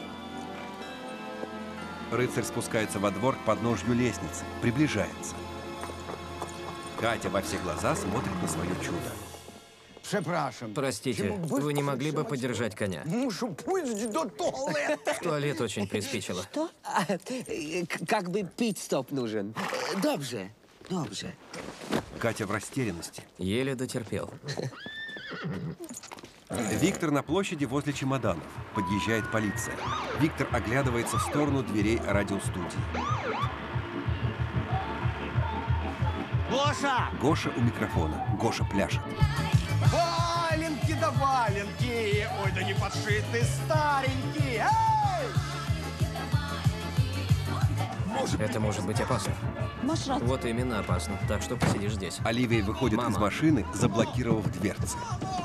Рыцарь спускается во двор к подножью лестницы, приближается. Катя во все глаза смотрит на свое чудо. Przepraszam. Простите, вы не могли бы подержать коня? Muszę pójść do toalety. В туалет очень приспичило. Что? А, э, к- как бы пит-стоп нужен. Э, Добже, добже. Катя в растерянности. Еле дотерпел. Виктор на площади возле чемоданов. Подъезжает полиция. Виктор оглядывается в сторону дверей радиостудии. Гоша! Гоша у микрофона. Гоша пляшет. Валенки да валенки! Ой, да не подшиты, старенькие! Эй! Это может быть опасно. Вот именно опасно. Так что посидишь здесь. Оливия выходит Мама. из машины, заблокировав дверцы.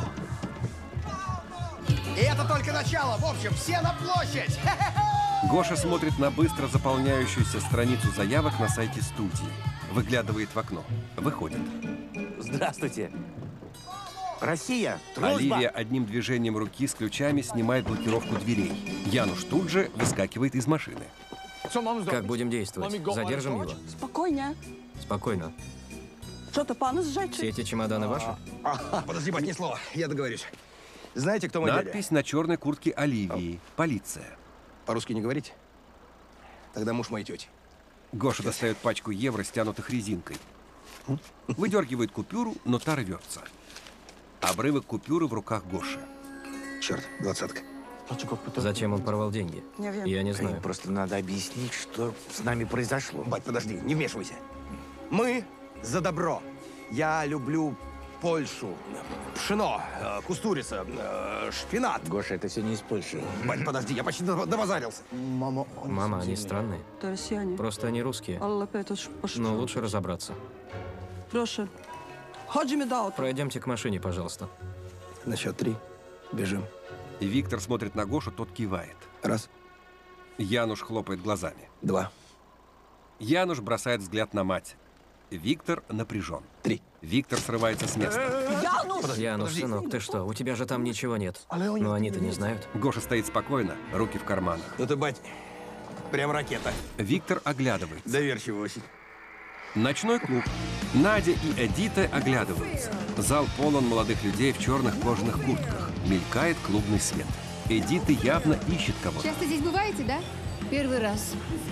И это только начало. В общем, все на площадь! Гоша смотрит на быстро заполняющуюся страницу заявок на сайте студии. Выглядывает в окно. Выходит. Здравствуйте. Россия, дружба. Оливия одним движением руки с ключами снимает блокировку дверей. Януш тут же выскакивает из машины. Как будем действовать? Задержим его? Spokojnie. Спокойно. Что-то пан сжечь? Все эти чемоданы ваши? А, подожди, бать, ни слова. Я договорюсь. Знаете, кто мой дядя? Надпись на черной куртке Оливии. Полиция. По-русски не говорите? Тогда муж моей тети. Гоша достает пачку евро, стянутых резинкой. Выдергивает купюру, но та рвется. Обрывок купюры в руках Гоши. Черт, двадцатка. Зачем он порвал деньги? Я не знаю. Просто надо объяснить, что с нами произошло. Бать, подожди, не вмешивайся. Мы за добро. Я люблю Польшу. Пшено, э, кустурица, э, шпинат. Гоша, это все не из Польши. Бать, подожди, я почти добазарился. Мама, они странные. Просто они русские. Но лучше разобраться. Прошу. Ходжи медал. Пройдемте к машине, пожалуйста. На счет три. Бежим. И Виктор смотрит на Гошу, тот кивает. Раз. Януш хлопает глазами. Два. Януш бросает взгляд на мать. Виктор напряжен. Три. Виктор срывается с места. Януш! Януш, сынок, ты что? У тебя же там ничего нет. Но они-то не знают. Гоша стоит спокойно, руки в карманах. Ну ты, бать, прям ракета. Виктор оглядывается. Доверчиво очень. Ночной клуб. Надя и Эдита оглядываются. Зал полон молодых людей в черных кожаных куртках. Мелькает клубный свет. Эдита явно ищет кого-то. Часто здесь бываете, да? Первый раз.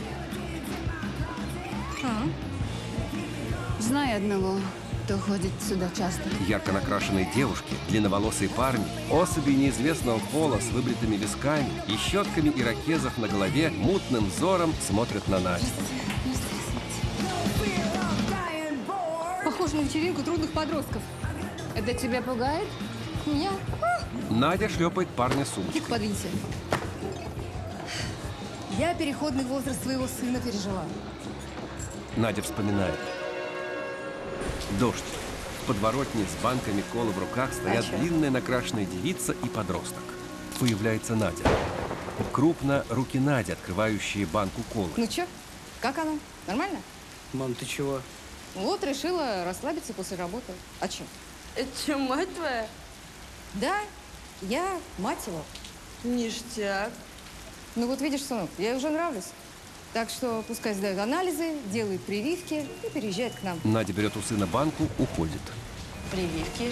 А. Знаю одного, кто ходит сюда часто. Ярко накрашенные девушки, длинноволосые парни, особи неизвестного пола с выбритыми висками и щетками ирокезов на голове мутным взором смотрят на Надю. Похоже на вечеринку трудных подростков. Это тебя пугает? Меня? Надя шлепает парня сумочкой. Тихо, подвинься. Я переходный возраст своего сына пережила. Надя вспоминает. Дождь. В подворотне с банками колы в руках стоят А длинная накрашенная девица и подросток. Появляется Надя. Крупно руки Нади, открывающие банку колы. Ну чё, как она? Нормально? Мам, ты чего? Вот, решила расслабиться после работы. А чё? Это что, мать твоя? Да, я мать его. Ништяк. Ну вот видишь, сынок, я ей уже нравлюсь. Так что пускай сдают анализы, делают прививки и переезжает к нам. Надя берет у сына банку, уходит. Прививки.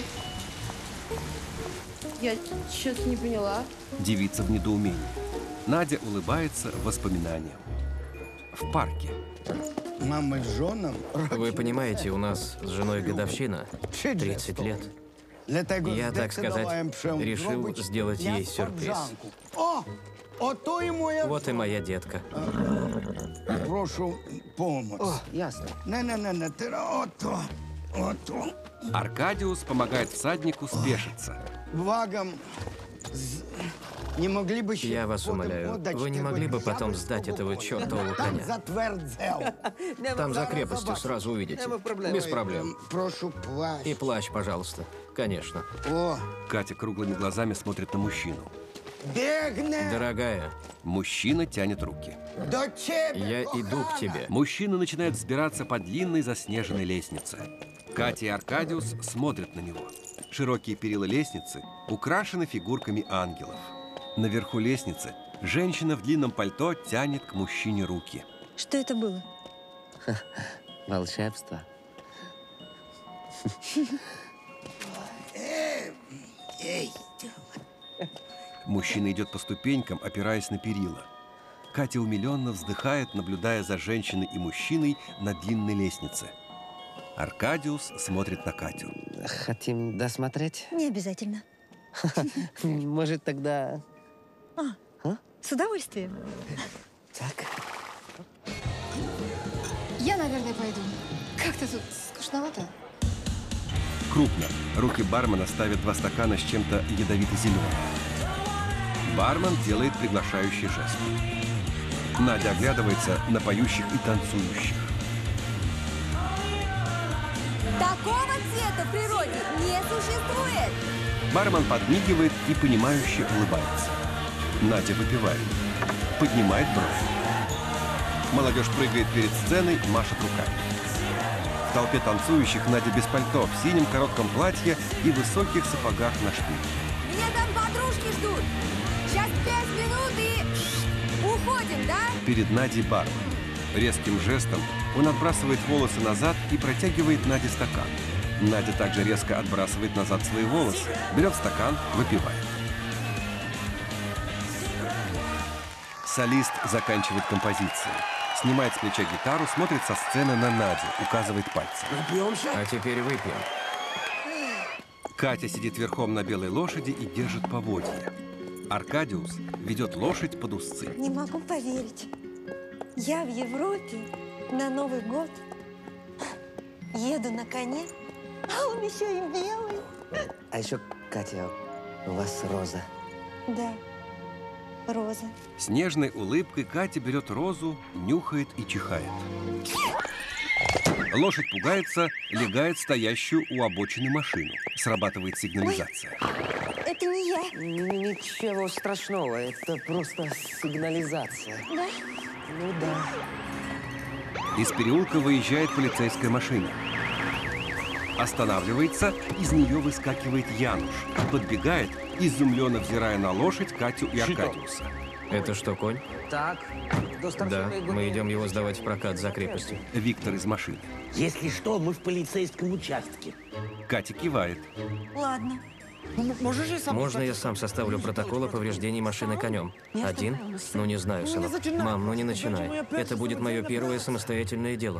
Я что-то не поняла. Девица в недоумении. Надя улыбается воспоминаниям. В парке. Мама с женом. Вы понимаете, у нас с женой годовщина. тридцать лет. Я, так сказать, решил сделать ей сюрприз. О! Ото і моя. Вот и моя детка. Прошу помочь. О, ясно. Не-не-не, ты ото, ото. Аркадиус помогает всаднику спешиться. Вагам, не могли бы... Я вас умоляю, вы не могли бы потом сдать этого чертового коня? Там за крепостью сразу увидите. Без проблем. Прошу плащ. И плащ, пожалуйста. Конечно. О. Катя круглыми глазами смотрит на мужчину. Бегне! Дорогая. Мужчина тянет руки. До тебе, Я иду к тебе. Мужчина начинает взбираться по длинной заснеженной лестнице. Катя и Аркадиус смотрят на него. Широкие перила лестницы украшены фигурками ангелов. Наверху лестницы женщина в длинном пальто тянет к мужчине руки. Что это было? Волшебство. Эй! Мужчина идет по ступенькам, опираясь на перила. Катя умиленно вздыхает, наблюдая за женщиной и мужчиной на длинной лестнице. Аркадиус смотрит на Катю. Хотим досмотреть? Не обязательно. Может, тогда... А, а? С удовольствием. Так. Я, наверное, пойду. Как-то тут скучновато. Крупно. Руки бармена ставят два стакана с чем-то ядовито-зеленым. Бармен делает приглашающий жест. Надя оглядывается на поющих и танцующих. Такого цвета в природе не существует. Бармен подмигивает и понимающе улыбается. Надя выпивает. Поднимает бровь. Молодежь прыгает перед сценой, машет руками. В толпе танцующих Надя без пальто, в синем коротком платье и высоких сапогах на шпиле. Меня там подружки ждут. Сейчас пять минут и уходим, да? Перед Надей бармен. Резким жестом он отбрасывает волосы назад и протягивает Наде стакан. Надя также резко отбрасывает назад свои волосы, берет стакан, выпивает. Солист заканчивает композицию. Снимает с плеча гитару, смотрит со сцены на Надю, указывает пальцем. А теперь выпьем. Катя сидит верхом на белой лошади и держит поводья. Аркадиус ведет лошадь под узцы. Не могу поверить. Я в Европе на Новый год еду на коне, а он еще и белый. А еще, Катя, у вас роза. Да, роза. С нежной улыбкой Катя берет розу, нюхает и чихает. Лошадь пугается, легает стоящую у обочины машину. Срабатывает сигнализация. Это не я. Ничего страшного, это просто сигнализация. Да? Ну да. Из переулка выезжает полицейская машина. Останавливается, из нее выскакивает Януш. Подбегает, изумленно взирая на лошадь, Катю и Аркадиуса. Это что, конь? Так. Да, мы идем его сдавать в прокат за крепостью. Виктор из машины. Если что, мы в полицейском участке. Катя кивает. Ладно. Можешь же сам... Можно я сам составлю протокол о повреждении машины конем? Один? Ну, не знаю, сынок. Мам, ну не начинай. Это будет мое первое самостоятельное дело.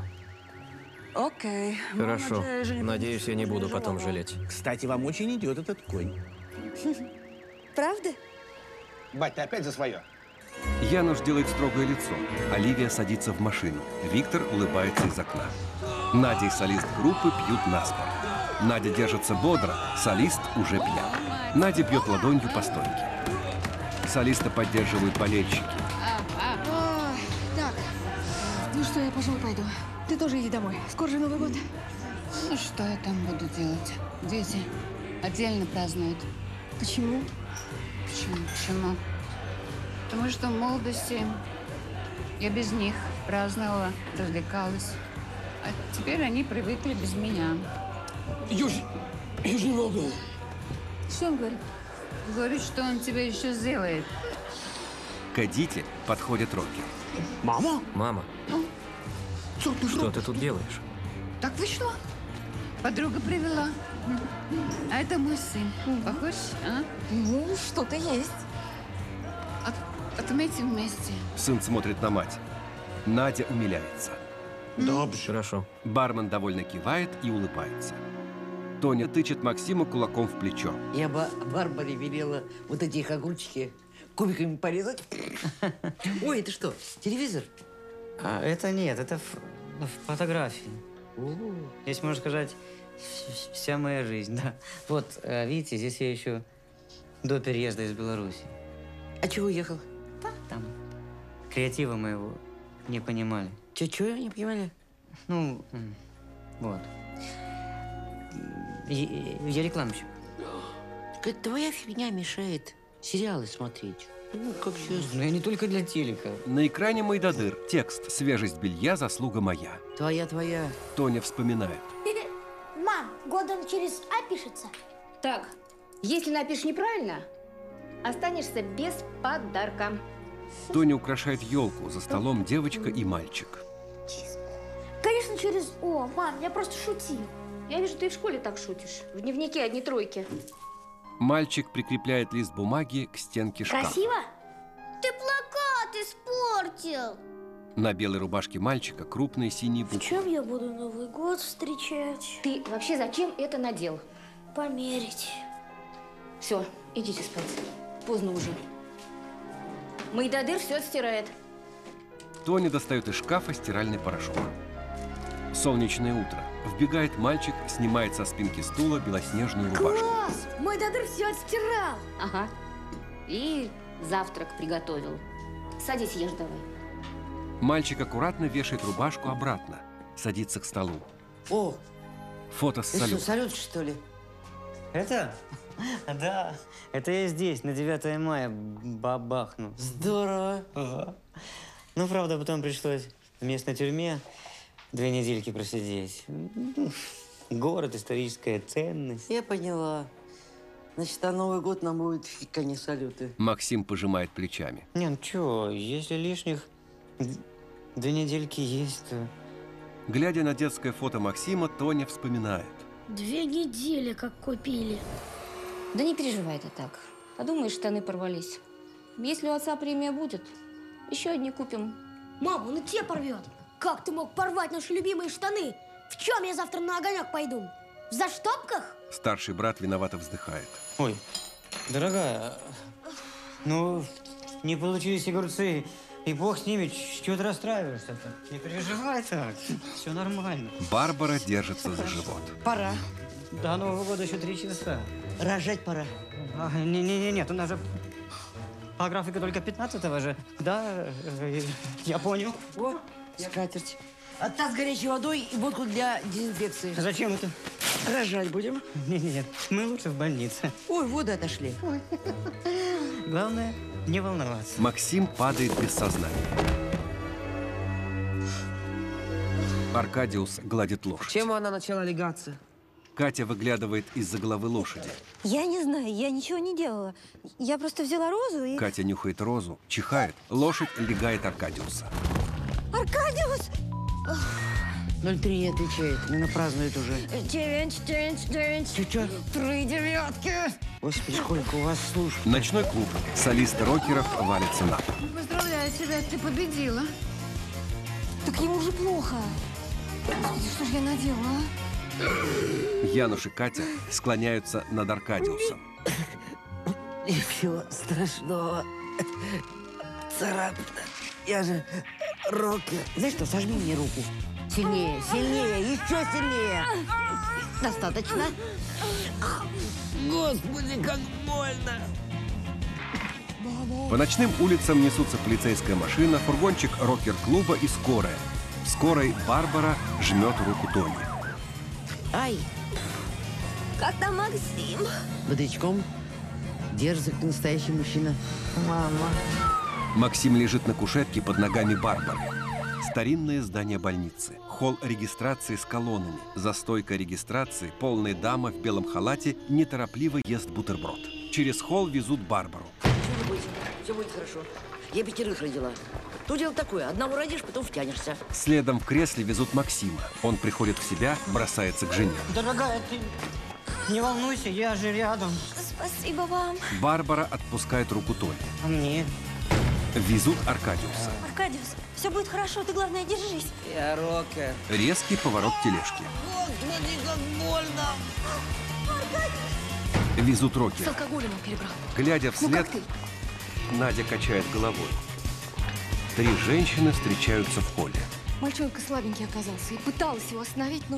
Окей. Хорошо. Надеюсь, я не буду потом жалеть. Кстати, вам очень идет этот конь. Правда? Бать, ты опять за свое? Януш делает строгое лицо. Оливия садится в машину. Виктор улыбается из окна. Надя и солист группы пьют наспор. Надя держится бодро, солист уже пьян. Надя бьет ладонью по стойке. Солиста поддерживают болельщики. А, так, ну что, я, пожалуй, пойду. Ты тоже иди домой. Скоро же Новый год. Ну, что я там буду делать? Дети отдельно празднуют. Почему? Почему? Почему? Потому что в молодости я без них праздновала, развлекалась. А теперь они привыкли без меня. Юж... Я же не могу. Что он говорит? Говорит, что он тебе еще сделает. К Эдите подходит Рокки. Мама? Мама, Что ты, что ты тут делаешь? Так вышло. Подруга привела. А это мой сын. Похож, а? Ну, что-то есть. От, отметим вместе. Сын смотрит на мать. Надя умиляется. Добре. Хорошо. Бармен довольно кивает и улыбается. Тоня тычет Максима кулаком в плечо. Я бы Барбаре велела вот эти их огурчики кубиками порезать. Ой, это что, телевизор? А это нет, это ф- фотографии. Здесь, можно сказать, вс- вся моя жизнь, да. Вот, э, видите, здесь я еще до переезда из Беларуси. А чего уехал? Там креатива моего не понимали. Че-че, не понимали? Ну, м, вот. Я, я рекламщик. Как твоя фигня мешает сериалы смотреть. Ну, как сейчас. Ну, я не только для телека. На экране Майдадыр. Текст «Свежесть белья – заслуга моя». Твоя, твоя. Тоня вспоминает. Мам, годом через А пишется? Так, если напишешь неправильно, останешься без подарка. Тоня украшает елку. За столом девочка и мальчик. Конечно, через О. Мам, я просто шутил. Я вижу, ты и в школе так шутишь. В дневнике одни тройки. Мальчик прикрепляет лист бумаги к стенке шкафа. Красиво? Ты плакат испортил. На белой рубашке мальчика крупные синие В буквы. чем я буду Новый год встречать? Ты вообще зачем это надел? Померить. Все, идите спать. Поздно уже. Майдадыр все стирает. Тоня достает из шкафа стиральный порошок. Солнечное утро. Вбегает мальчик, снимает со спинки стула белоснежную рубашку. Класс! Майдадыр все отстирал. Ага. И завтрак приготовил. Садись, ешь давай. Мальчик аккуратно вешает рубашку обратно. Садится к столу. О, Фото с это что, салютом. салют, что ли? Это? Да. Это я здесь, на девятое мая бабахну. Здорово. Ага. Ну, правда, потом пришлось в местной тюрьме две недельки просидеть. Город, историческая ценность. Я поняла. Значит, на Новый год нам будет фиг, а не салюты. Максим пожимает плечами. Не, ну чё, если лишних Две недельки есть. Глядя на детское фото Максима, Тоня вспоминает. Две недели как купили. Да не переживай ты так. Подумаешь, штаны порвались. Если у отца премия будет, еще одни купим. Мама, он и те порвет. Как ты мог порвать наши любимые штаны? В чем я завтра на огонек пойду? В заштопках? Старший брат виновато вздыхает. Ой, дорогая, ну, не получились огурцы, и бог с ними, чего ты расстраиваешься-то? Не переживай так, все нормально. Барбара держится за живот. Пора. До Нового года еще три часа. Рожать пора. А, не, не, не, нет, у нас же по графику только пятнадцатого же. Да, э, я понял. О, скатерть. А таз с горячей водой и водку для дезинфекции. Зачем это? Рожать будем? Нет, нет, мы лучше в больнице. Ой, воды отошли. Ой. Главное, не волноваться. Максим падает без сознания. Аркадиус гладит лошадь. Чем она начала легаться? Катя выглядывает из-за головы лошади. Я не знаю, я ничего не делала. Я просто взяла розу и... Катя нюхает розу, чихает. Лошадь легает Аркадиуса. Аркадиус! ноль три не отвечает, наверное, празднует уже. Девять, девять, девять. Чё-чё? Три девятки. Господи, сколько у вас служб. Ночной клуб. Солисты рокеров валятся на пол. Поздравляю тебя, ты победила. Так ему же плохо. Господи, что же я наделала, а? Януш и Катя склоняются над Аркадиусом. Ничего страшного. Царапина. Я же рокер. Знаешь что, сожми мне руку. Сильнее, сильнее, еще сильнее. Достаточно. Господи, как больно. По ночным улицам несутся полицейская машина, фургончик рокер-клуба и скорая. В скорой Барбара жмет руку Тони. Ай! Как там Максим? Бодрячком. Держится, как настоящий мужчина. Мама. Максим лежит на кушетке под ногами Барбары. Старинное здание больницы. Холл регистрации с колоннами. За стойкой регистрации полная дама в белом халате неторопливо ест бутерброд. Через холл везут Барбару. Все будет, все будет хорошо. Я пятерых родила. То дело такое, одного родишь, потом втянешься. Следом в кресле везут Максима. Он приходит в себя, бросается к жене. Дорогая, ты не волнуйся, я же рядом. Спасибо вам. Барбара отпускает руку Тони. А мне? Везут Аркадиуса. Аркадиус, все будет хорошо, ты, главное, держись. Я рокер. Резкий поворот тележки. Господи, как больно. Везут С рокера. алкоголем он перебрал. Глядя Ну вслед, как ты? Надя качает головой. Три женщины встречаются в холле. Мальчонка слабенький оказался и пыталась его остановить, но...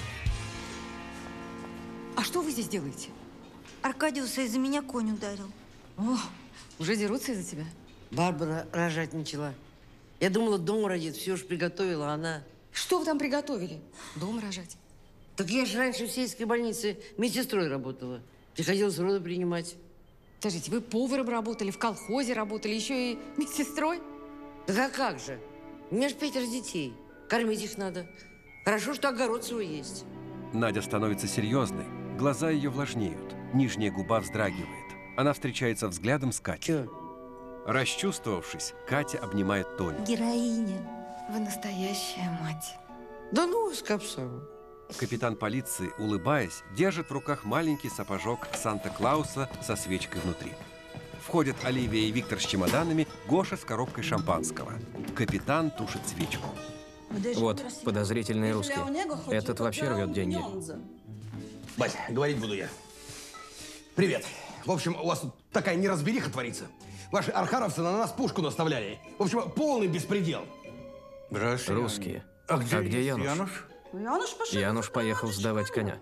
А что вы здесь делаете? Аркадиуса из-за меня конь ударил. О, уже дерутся из-за тебя? Барбара рожать начала. Я думала, дома родит, все уж приготовила, а она... Что вы там приготовили? Дома рожать? Так я же раньше в сельской больнице медсестрой работала. Приходилось роды принимать. Скажите, вы поваром работали, в колхозе работали, еще и медсестрой? Да а как же? У меня же пятеро детей. Кормить их надо. Хорошо, что огород свой есть. Надя становится серьезной. Глаза ее влажнеют. Нижняя губа вздрагивает. Она встречается взглядом с Катей. Чё? Расчувствовавшись, Катя обнимает Тоню. Героиня. Вы настоящая мать. Да ну, с капсом. Капитан полиции, улыбаясь, держит в руках маленький сапожок Санта-Клауса со свечкой внутри. Входят Оливия и Виктор с чемоданами, Гоша с коробкой шампанского. Капитан тушит свечку. Вот, подозрительные русские. Этот вообще рвет деньги. Бать, говорить буду я. Привет. В общем, у вас тут такая неразбериха творится. Ваши архаровцы на нас пушку наставляли. В общем, полный беспредел. Русские. А где, а где Януш? Януш? Януш пошел. Януш поехал сдавать коня.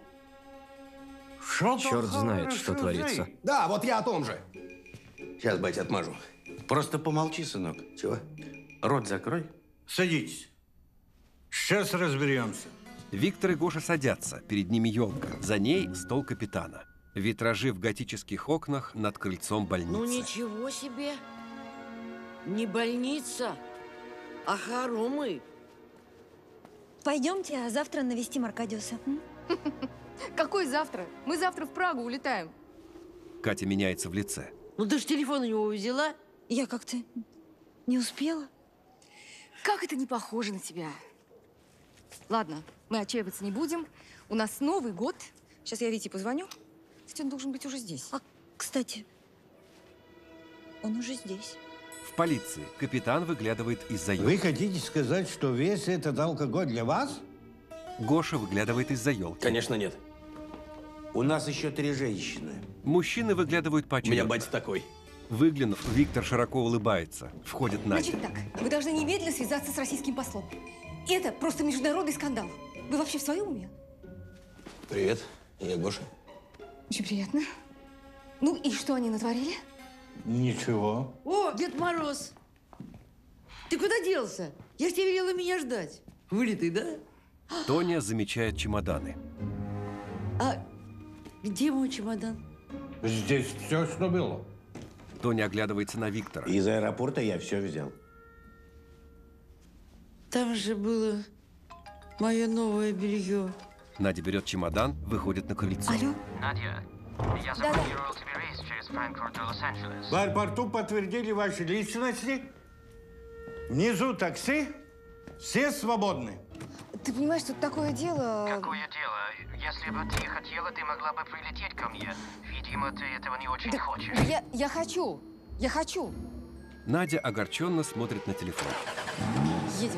Черт знает, что творится. Да, вот я о том же. Сейчас, батя, отмажу. Просто помолчи, сынок. Чего? Рот закрой. Садитесь. Сейчас разберемся. Виктор и Гоша садятся. Перед ними елка. За ней стол капитана. Витражи в готических окнах над крыльцом больницы. Ну ничего себе. Не больница, а хоромы. Пойдемте, а завтра навестим Аркадиуса. м? Какой завтра? Мы завтра в Прагу улетаем. Катя меняется в лице. Ну ты ж телефон у него взяла. Я как-то не успела. Как это не похоже на тебя? Ладно, мы отчаиваться не будем. У нас Новый год. Сейчас я Вите позвоню. Кстати, он должен быть уже здесь. А, кстати, он уже здесь. В полиции капитан выглядывает из-за елки. Вы хотите сказать, что весь этот алкоголь для вас? Гоша выглядывает из-за елки. Конечно, нет. У нас еще три женщины. Мужчины выглядывают У поочередно. меня батя такой. Выглянув, Виктор широко улыбается. Входит Надя. Значит так, вы должны немедленно связаться с российским послом. Это просто международный скандал. Вы вообще в своем уме? Привет, я Гоша. Очень приятно. Ну и что они натворили? Ничего. О, Дед Мороз! Ты куда делся? Я ж тебе велела меня ждать. Вылитый, да? Тоня замечает чемоданы. А где мой чемодан? Здесь все, что было. Тоня оглядывается на Виктора. Из аэропорта я все взял. Там же было мое новое белье. Надя берет чемодан, выходит на крыльцо. Алло? Надя, я забронировал тебе рейс через Франкфурт до Лос-Анджелес. В аэропорту подтвердили ваши личности. Внизу такси. Все свободны. Ты понимаешь, тут такое дело... Какое дело? Если бы ты хотела, ты могла бы прилететь ко мне. Видимо, ты этого не очень Да, хочешь. да я, я хочу. Я хочу. Надя огорченно смотрит на телефон. Едем.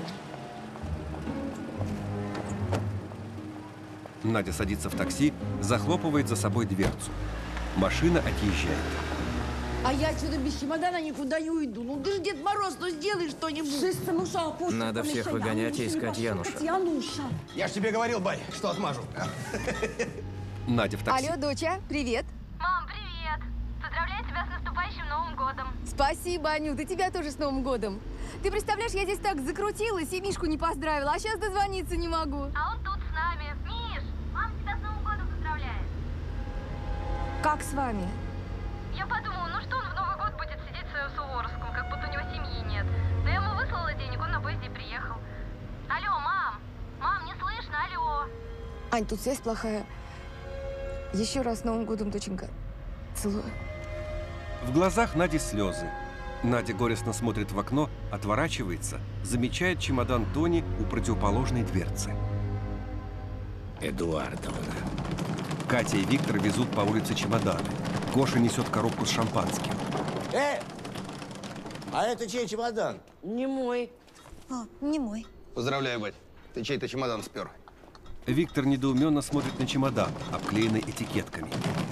Надя садится в такси, захлопывает за собой дверцу. Машина отъезжает. А я отсюда без чемодана никуда не уйду. Ну ты же Дед Мороз, ну сделай что-нибудь. Надо всех выгонять и искать Януша. Януша. Я ж тебе говорил, бай, что отмажу. Надя в такси. Алло, доча, привет. Мам, привет! Поздравляю тебя с наступающим Новым годом. Спасибо, Анют, и тебя тоже с Новым годом. Ты представляешь, я здесь так закрутилась и Мишку не поздравила, а сейчас дозвониться не могу. А он тут с нами. Миш, мама тебя с Новым годом поздравляет. Как с вами? Я подумала, ну что он в Новый год будет сидеть в своем Суворовском, как будто у него семьи нет. Но я ему выслала денег, он на поезде приехал. Алло, мам! Мам, не слышно, алло! Ань, тут связь плохая. Еще раз с Новым годом, доченька. Целую. В глазах Нади слезы. Надя горестно смотрит в окно, отворачивается, замечает чемодан Тони у противоположной дверцы. Эдуардовна. Катя и Виктор везут по улице чемоданы. Гоша несет коробку с шампанским. Э! А это чей чемодан? Не мой. А, не мой. Поздравляю, бать. Ты чей-то чемодан спер. Виктор недоуменно смотрит на чемодан, обклеенный этикетками.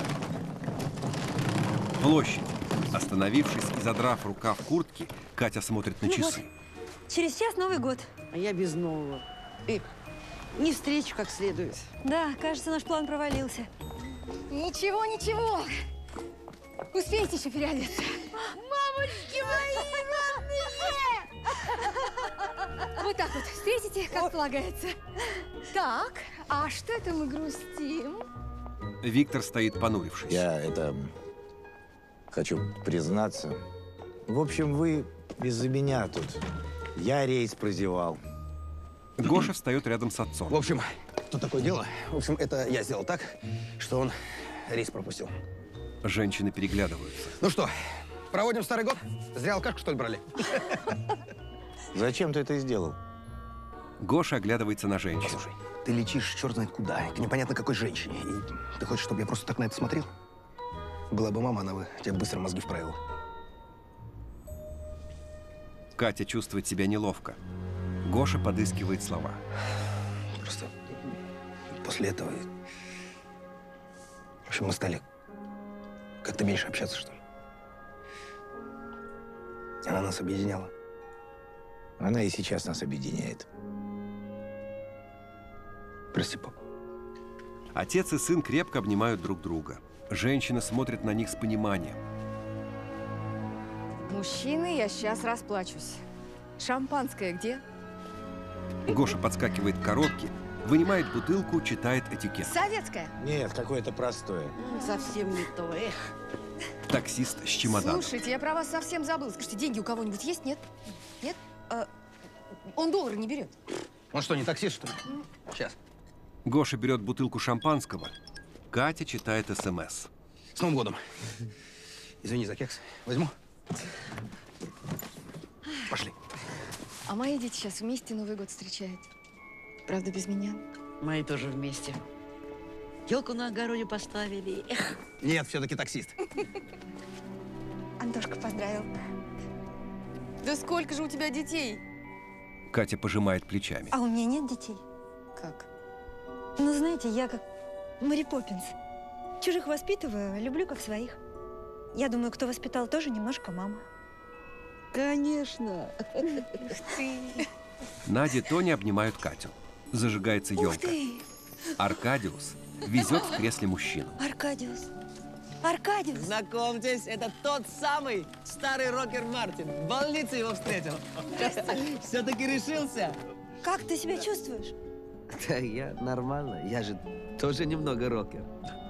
Площадь. Остановившись и задрав рукав куртки, Катя смотрит на Ну часы. вот, через час Новый год. А я без нового. Эх, не встречу как следует. Да, кажется, наш план провалился. Ничего, ничего. Успеете еще переодеться. Мамочки мои родные! Вот так вот встретите, как полагается. Так, а что это мы грустим? Виктор стоит, понурившись. Я это... хочу признаться. В общем, вы из-за меня тут. Я рейс прозевал. Гоша встает рядом с отцом. В общем, тут такое дело. В общем, это я сделал так, что он рейс пропустил. Женщины переглядываются. Ну что, проводим старый год? Зря алкашку, что ли, брали? Зачем ты это сделал? Гоша оглядывается на женщину. Послушай, ты летишь черт знает куда, к непонятно какой женщине. И ты хочешь, чтобы я просто так на это смотрел? Была бы мама, она бы тебе быстро мозги вправила. Катя чувствует себя неловко. Гоша подыскивает слова. Просто после этого... В общем, мы стали как-то меньше общаться, что ли. Она нас объединяла. Она и сейчас нас объединяет. Прости, пап. Отец и сын крепко обнимают друг друга. Женщина смотрит на них с пониманием. Мужчины, я сейчас расплачусь. Шампанское где? Гоша подскакивает к коробке, вынимает бутылку, читает этикет. Советская. Нет, какое-то простое. Совсем не то, эх. Таксист с чемоданом. Слушайте, я про вас совсем забыла. Скажите, деньги у кого-нибудь есть? Нет? Нет? А, он доллары не берет. Он что, не таксист, что ли? Сейчас. Гоша берет бутылку шампанского. Катя читает СМС. С Новым годом. Извини за кекс. Возьму? Пошли. А мои дети сейчас вместе Новый год встречают. Правда, без меня. Мои тоже вместе. Елку на огороде поставили. Эх. Нет, все-таки таксист. Антошка поздравил. Да сколько же у тебя детей? Катя пожимает плечами. А у меня нет детей. Как? Ну, знаете, я как Мэри Поппинс. Чужих воспитываю, люблю как своих. Я думаю, кто воспитал, тоже немножко мама. Конечно. Ух ты. Надя и Тоня обнимают Катю. Зажигается Ух елка. ты. Аркадиус везет в кресле мужчину. Аркадиус. Аркадиус. Знакомьтесь, это тот самый старый рокер Мартин. В больнице его встретил. Все-таки решился. Как ты себя чувствуешь? Да я нормально, я же тоже немного рокер.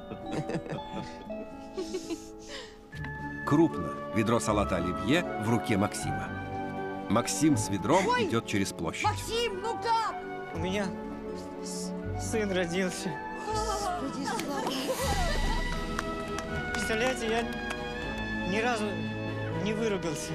Крупно. Ведро салата оливье в руке Максима. Максим с ведром Ой! идет через площадь. Максим, ну как? У меня сын родился. Господи, слава. Представляете, я ни разу не выругался.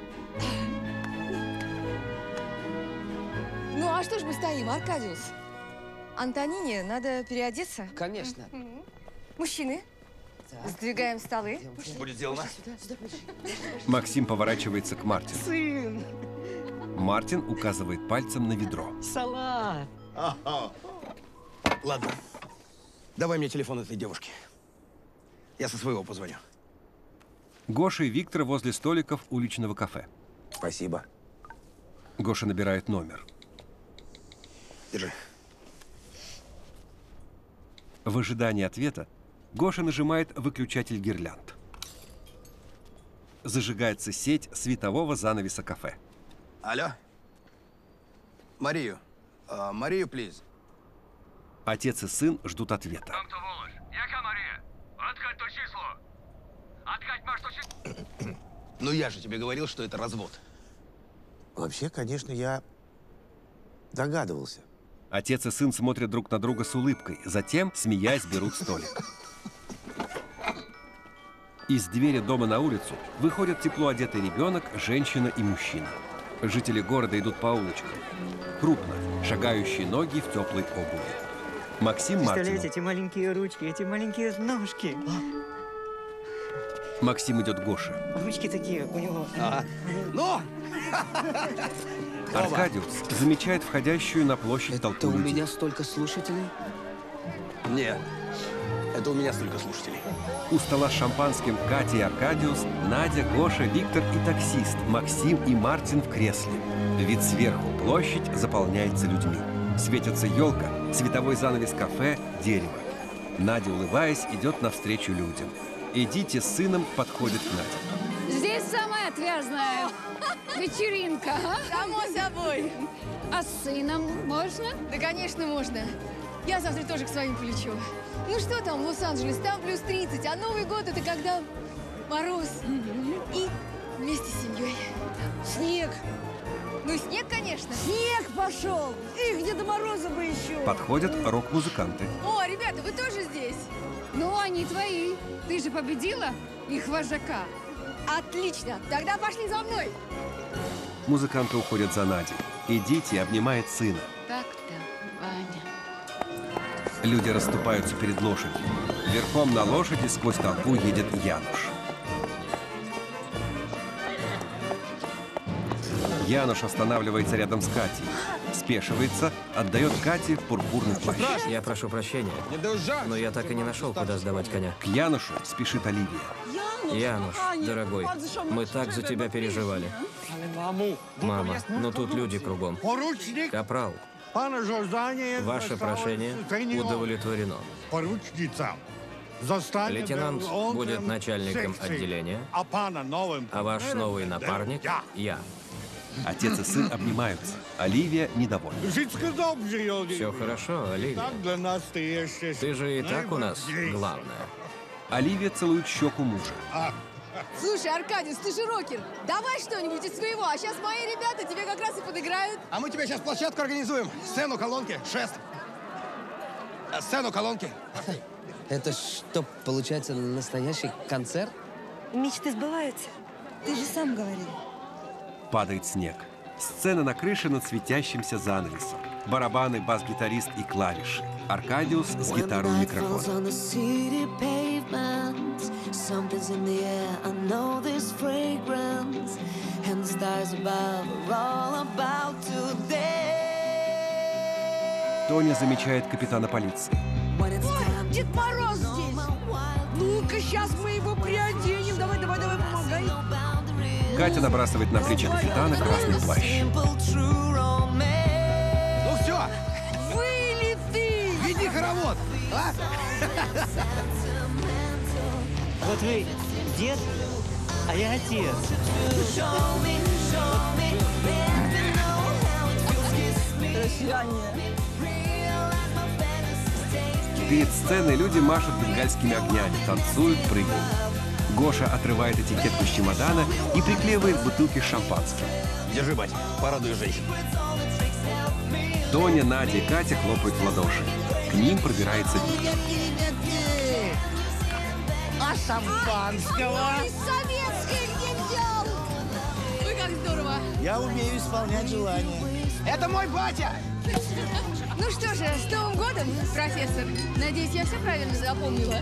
Ну, а что ж мы стоим, Аркадиус? Антонине надо переодеться? Конечно. Мужчины, сдвигаем столы. Будет сделано. Максим поворачивается к Мартину. Сын! Мартин указывает пальцем на ведро. Салат! Ладно. Давай мне телефон этой девушки. Я со своего позвоню. Гоша и Виктор возле столиков уличного кафе. Спасибо. Гоша набирает номер. Держи. В ожидании ответа Гоша нажимает выключатель гирлянд. Зажигается сеть светового занавеса кафе. Алло? Марию. Uh, Марию, плиз. Отец и сын ждут ответа. Ну я же тебе говорил, что это развод. Вообще, конечно, я догадывался. Отец и сын смотрят друг на друга с улыбкой, затем, смеясь, берут столик. Из двери дома на улицу выходят тепло одетый ребенок, женщина и мужчина. Жители города идут по улочкам. Крупно, шагающие ноги в теплой обуви. Максим Представляете, Мартинов. эти маленькие ручки, эти маленькие ножки. Максим идет к Гоше. Ручки такие у него. Ага. Ну! Аркадиус замечает входящую на площадь толпу Это у людей. меня столько слушателей? Нет. Это у меня столько слушателей. У стола с шампанским Катя и Аркадиус, Надя, Гоша, Виктор и таксист Максим и Мартин в кресле. Вид сверху, площадь заполняется людьми. Светится елка, световой занавес кафе, дерево. Надя, улыбаясь, идет навстречу людям. Эдите с сыном подходит к Наде. Здесь самая отвязная вечеринка, а? Само собой. А с сыном можно? Да, конечно, можно. Я завтра тоже к своим полечу. Ну что там в Лос-Анджелес? Там плюс тридцать, а Новый год — это когда мороз. И вместе с семьей. Снег. Ну, снег, конечно. Снег пошел. Их Деда Мороза бы еще. Подходят рок-музыканты. О, ребята, вы тоже здесь? Ну, они твои. Ты же победила их вожака. Отлично. Тогда пошли за мной. Музыканты уходят за Надей. Эдите обнимает сына. Так-то, Ваня. Люди расступаются перед лошадью. Верхом на лошади сквозь толпу едет Януш. Януш останавливается рядом с Катей. Спешивается, отдает Кате пурпурный плащ. Я прошу прощения, но я так и не нашел, куда сдавать коня. К Янушу спешит Оливия. Януш, дорогой, мы так за тебя переживали. Мама, но тут люди кругом. Поручник, Капрал, ваше прошение удовлетворено. поручница. Zostanie Лейтенант dyrektorem будет начальником секции, отделения, а пана новым а ваш партнером новый będę напарник я. – я. Отец и сын обнимаются. Оливия недовольна. Wszystko dobrze, Joli. Все хорошо, Оливия. Так для нас ты еще Ты же и так у нас najważniejszy. главное. Оливия целует щеку мужа. Слушай, Аркадиус, ты же рокер. Давай что-нибудь из своего, а сейчас мои ребята тебе как раз и подыграют. А мы тебе сейчас площадку организуем. Сцену, колонки, шест. А, Сцену, колонки. Это что, получается, настоящий концерт? Мечты сбываются. Ты же сам говорил. Падает снег. Сцена на крыше над светящимся занавесом. Барабаны, бас-гитарист и клавиши. Аркадиус с гитарой у микрофона. Тоня замечает капитана полиции. Ой, Дед Мороз здесь! Ну-ка, сейчас мы его приоденем. Давай, давай, давай, помогай. Катя набрасывает на плечи капитана красный плащ. Ну все, вылеты! веди хоровод, а? Вот вы дед, а я отец. Перед сценой люди машут бенгальскими огнями, танцуют, прыгают. Гоша отрывает этикетку с чемодана и приклеивает бутылки с шампанским. Держи, батя, порадуй женщин. Тоня, Надя и Катя хлопают в ладоши. К ним пробирается Виктор. А шампанского? Ой, советское где взял? Ой, как здорово. Я умею исполнять желания. Это мой батя! Ну что же, с Новым годом, профессор. Надеюсь, я все правильно запомнила.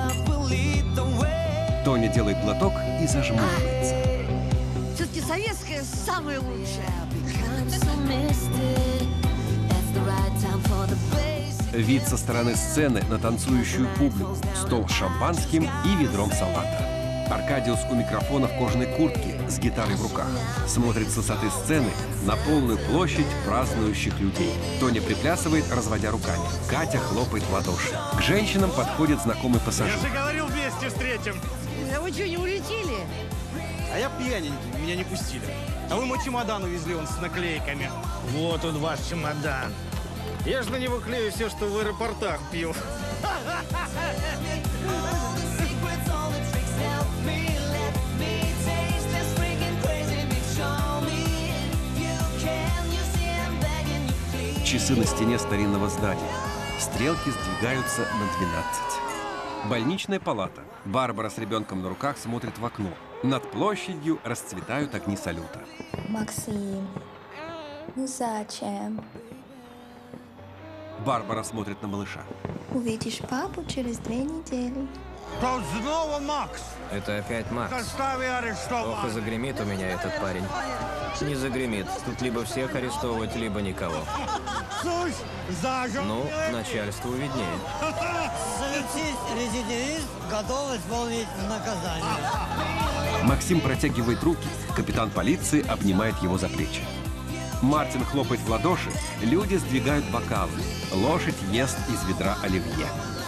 Тоня делает глоток и зажмуривается. Все-таки советское самое лучшее. Вид со стороны сцены на танцующую публику, стол с шампанским и ведром салата. Аркадиус у микрофона в кожаной куртке с гитарой в руках. Смотрит с высоты сцены на полную площадь празднующих людей. Тоня приплясывает, разводя руками. Катя хлопает в ладоши. К женщинам подходит знакомый пассажир. Я же говорил, вместе встретим. А вы что, не улетели? А я пьяненький, меня не пустили. А вы мой чемодан увезли, он с наклейками. Вот он, ваш чемодан. Я же на него клею все, что в аэропортах пил. Часы на стене старинного здания. Стрелки сдвигаются на двенадцать. Больничная палата. Барбара с ребенком на руках смотрит в окно. Над площадью расцветают огни салюта. Максим, ну зачем? Барбара смотрит на малыша. Увидишь папу через две недели. Тут снова Макс. Это опять Макс. Достави арестован. Ох, и загремит у меня этот парень. Не загремит. Тут либо всех арестовывать, либо никого. Слушай, зажим. Ну, начальству виднее. Рецидивист готов исполнить наказание. Максим протягивает руки. Капитан полиции обнимает его за плечи. Мартин хлопает в ладоши. Люди сдвигают бокалы. Лошадь ест из ведра оливье.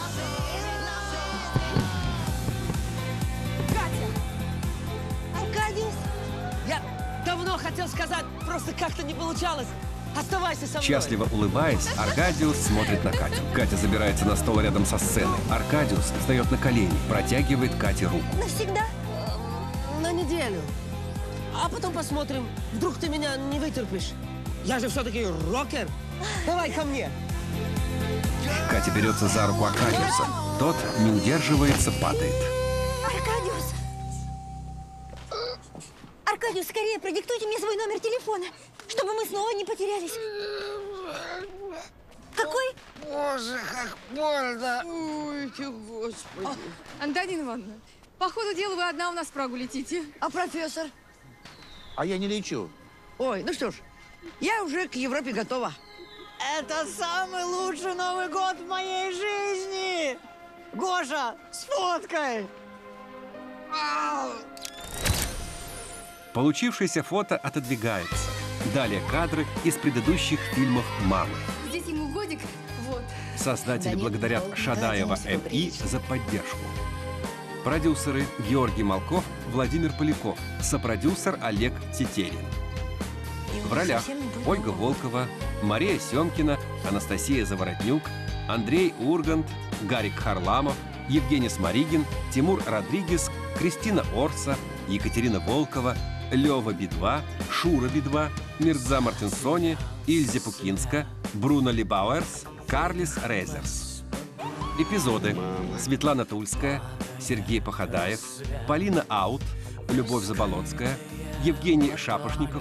Аркадиус! Я давно хотел сказать, просто как-то не получалось. Оставайся со мной. Счастливо улыбаясь, Аркадиус смотрит на Катю. Катя забирается на стол рядом со сценой. Аркадиус встает на колени, протягивает Кате руку. Навсегда? На неделю. А потом посмотрим. Вдруг ты меня не вытерпишь. Я же все-таки рокер. Давай ко мне. Катя берется за руку Аркадиуса. Тот не удерживается, падает. Аркадиус! Аркадиус, скорее продиктуйте мне свой номер телефона, чтобы мы снова не потерялись. Какой? Боже, как больно. Ой, господи. О, Антонина Ивановна, по ходу дела вы одна у нас в Прагу летите. А профессор? А я не лечу. Ой, ну что ж, я уже к Европе готова. Это самый лучший Новый год в моей жизни! Гоша, сфоткай! Получившееся фото отодвигается. Далее кадры из предыдущих фильмов «Мамы». Здесь ему годик, вот. Создатели благодарят Шадаева эм и за поддержку. Продюсеры Георгий Малков, Владимир Поляков, сопродюсер Олег Тетерин. В ролях Ольга Волкова, Мария Семкина, Анастасия Заворотнюк, Андрей Ургант, Гарик Харламов, Евгений Сморигин, Тимур Родригес, Кристина Орса, Екатерина Волкова, Лёва Би-два, Шура Би-два, Мирза Мартинсони, Ильзе Пукинска, Бруно Либауэрс, Карлис Рейзерс. Эпизоды: Светлана Тульская, Сергей Походаев, Полина Аут, Любовь Заболоцкая, Евгений Шапошников,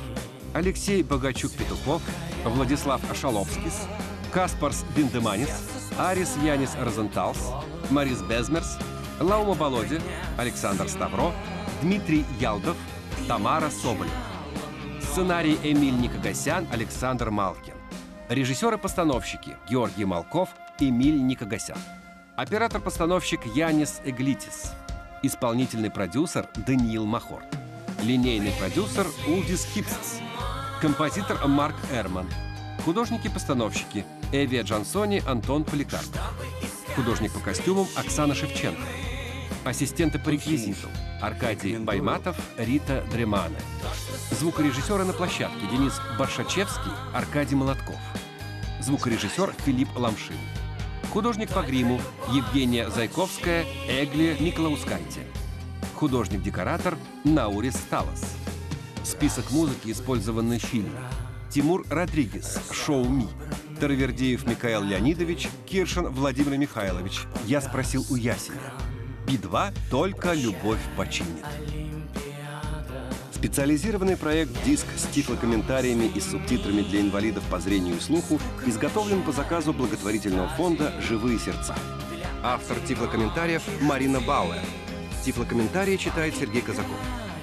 Алексей Богачук-Петухов, Владислав Шаловскис, Каспарс Биндеманис, Арис Янис Розенталс, Марис Безмерс, Лаума Болоди, Александр Ставро, Дмитрий Ялдов, Тамара Соболев. Сценарий Эмиль Никогасян, Александр Малкин. Режиссеры-постановщики Георгий Малков, Эмиль Никогасян. Оператор-постановщик Янис Эглитис. Исполнительный продюсер Даниил Махор. Линейный продюсер Улдис Хипсис. Композитор Марк Эрман. Художники-постановщики Эвия Джансони, Антон Поликарпов. Художник по костюмам Оксана Шевченко. Ассистенты по реквизиту Аркадий Байматов, Рита Дремане. Звукорежиссеры на площадке Денис Баршачевский, Аркадий Молотков. Звукорежиссер Филипп Ламшин. Художник по гриму Евгения Зайковская, Эгли Николаускайте. Художник-декоратор Наурис Сталас. Список музыки, использованный в фильме. Тимур Родригес, «Шоу Ми». Таравердиев Михаил Леонидович, Киршин Владимир Михайлович. Я спросил у Ясеня. Би два только любовь починит. Специализированный проект «Диск» с тифлокомментариями и субтитрами для инвалидов по зрению и слуху изготовлен по заказу благотворительного фонда «Живые сердца». Автор тифлокомментариев Марина Бауэр. Тифлокомментарии читает Сергей Казаков.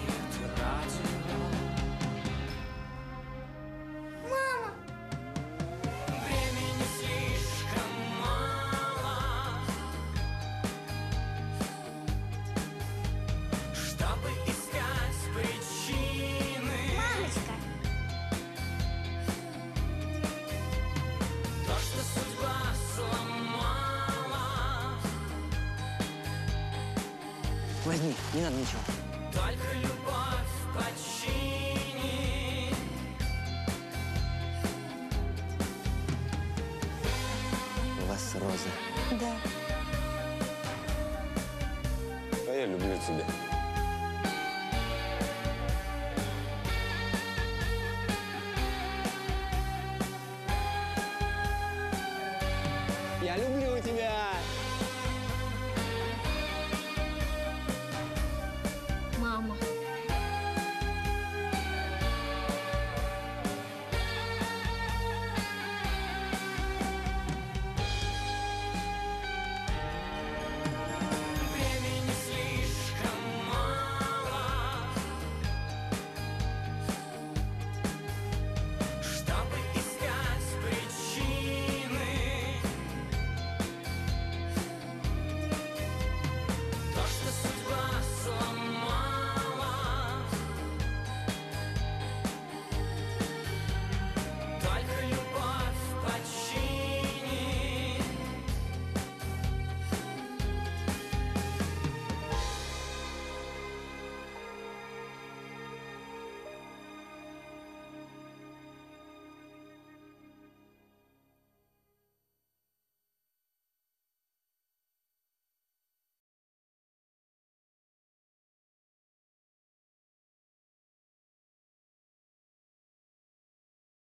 Возьми, не надо ничего. Только любовь почини. У вас роза. Да. А я люблю тебя.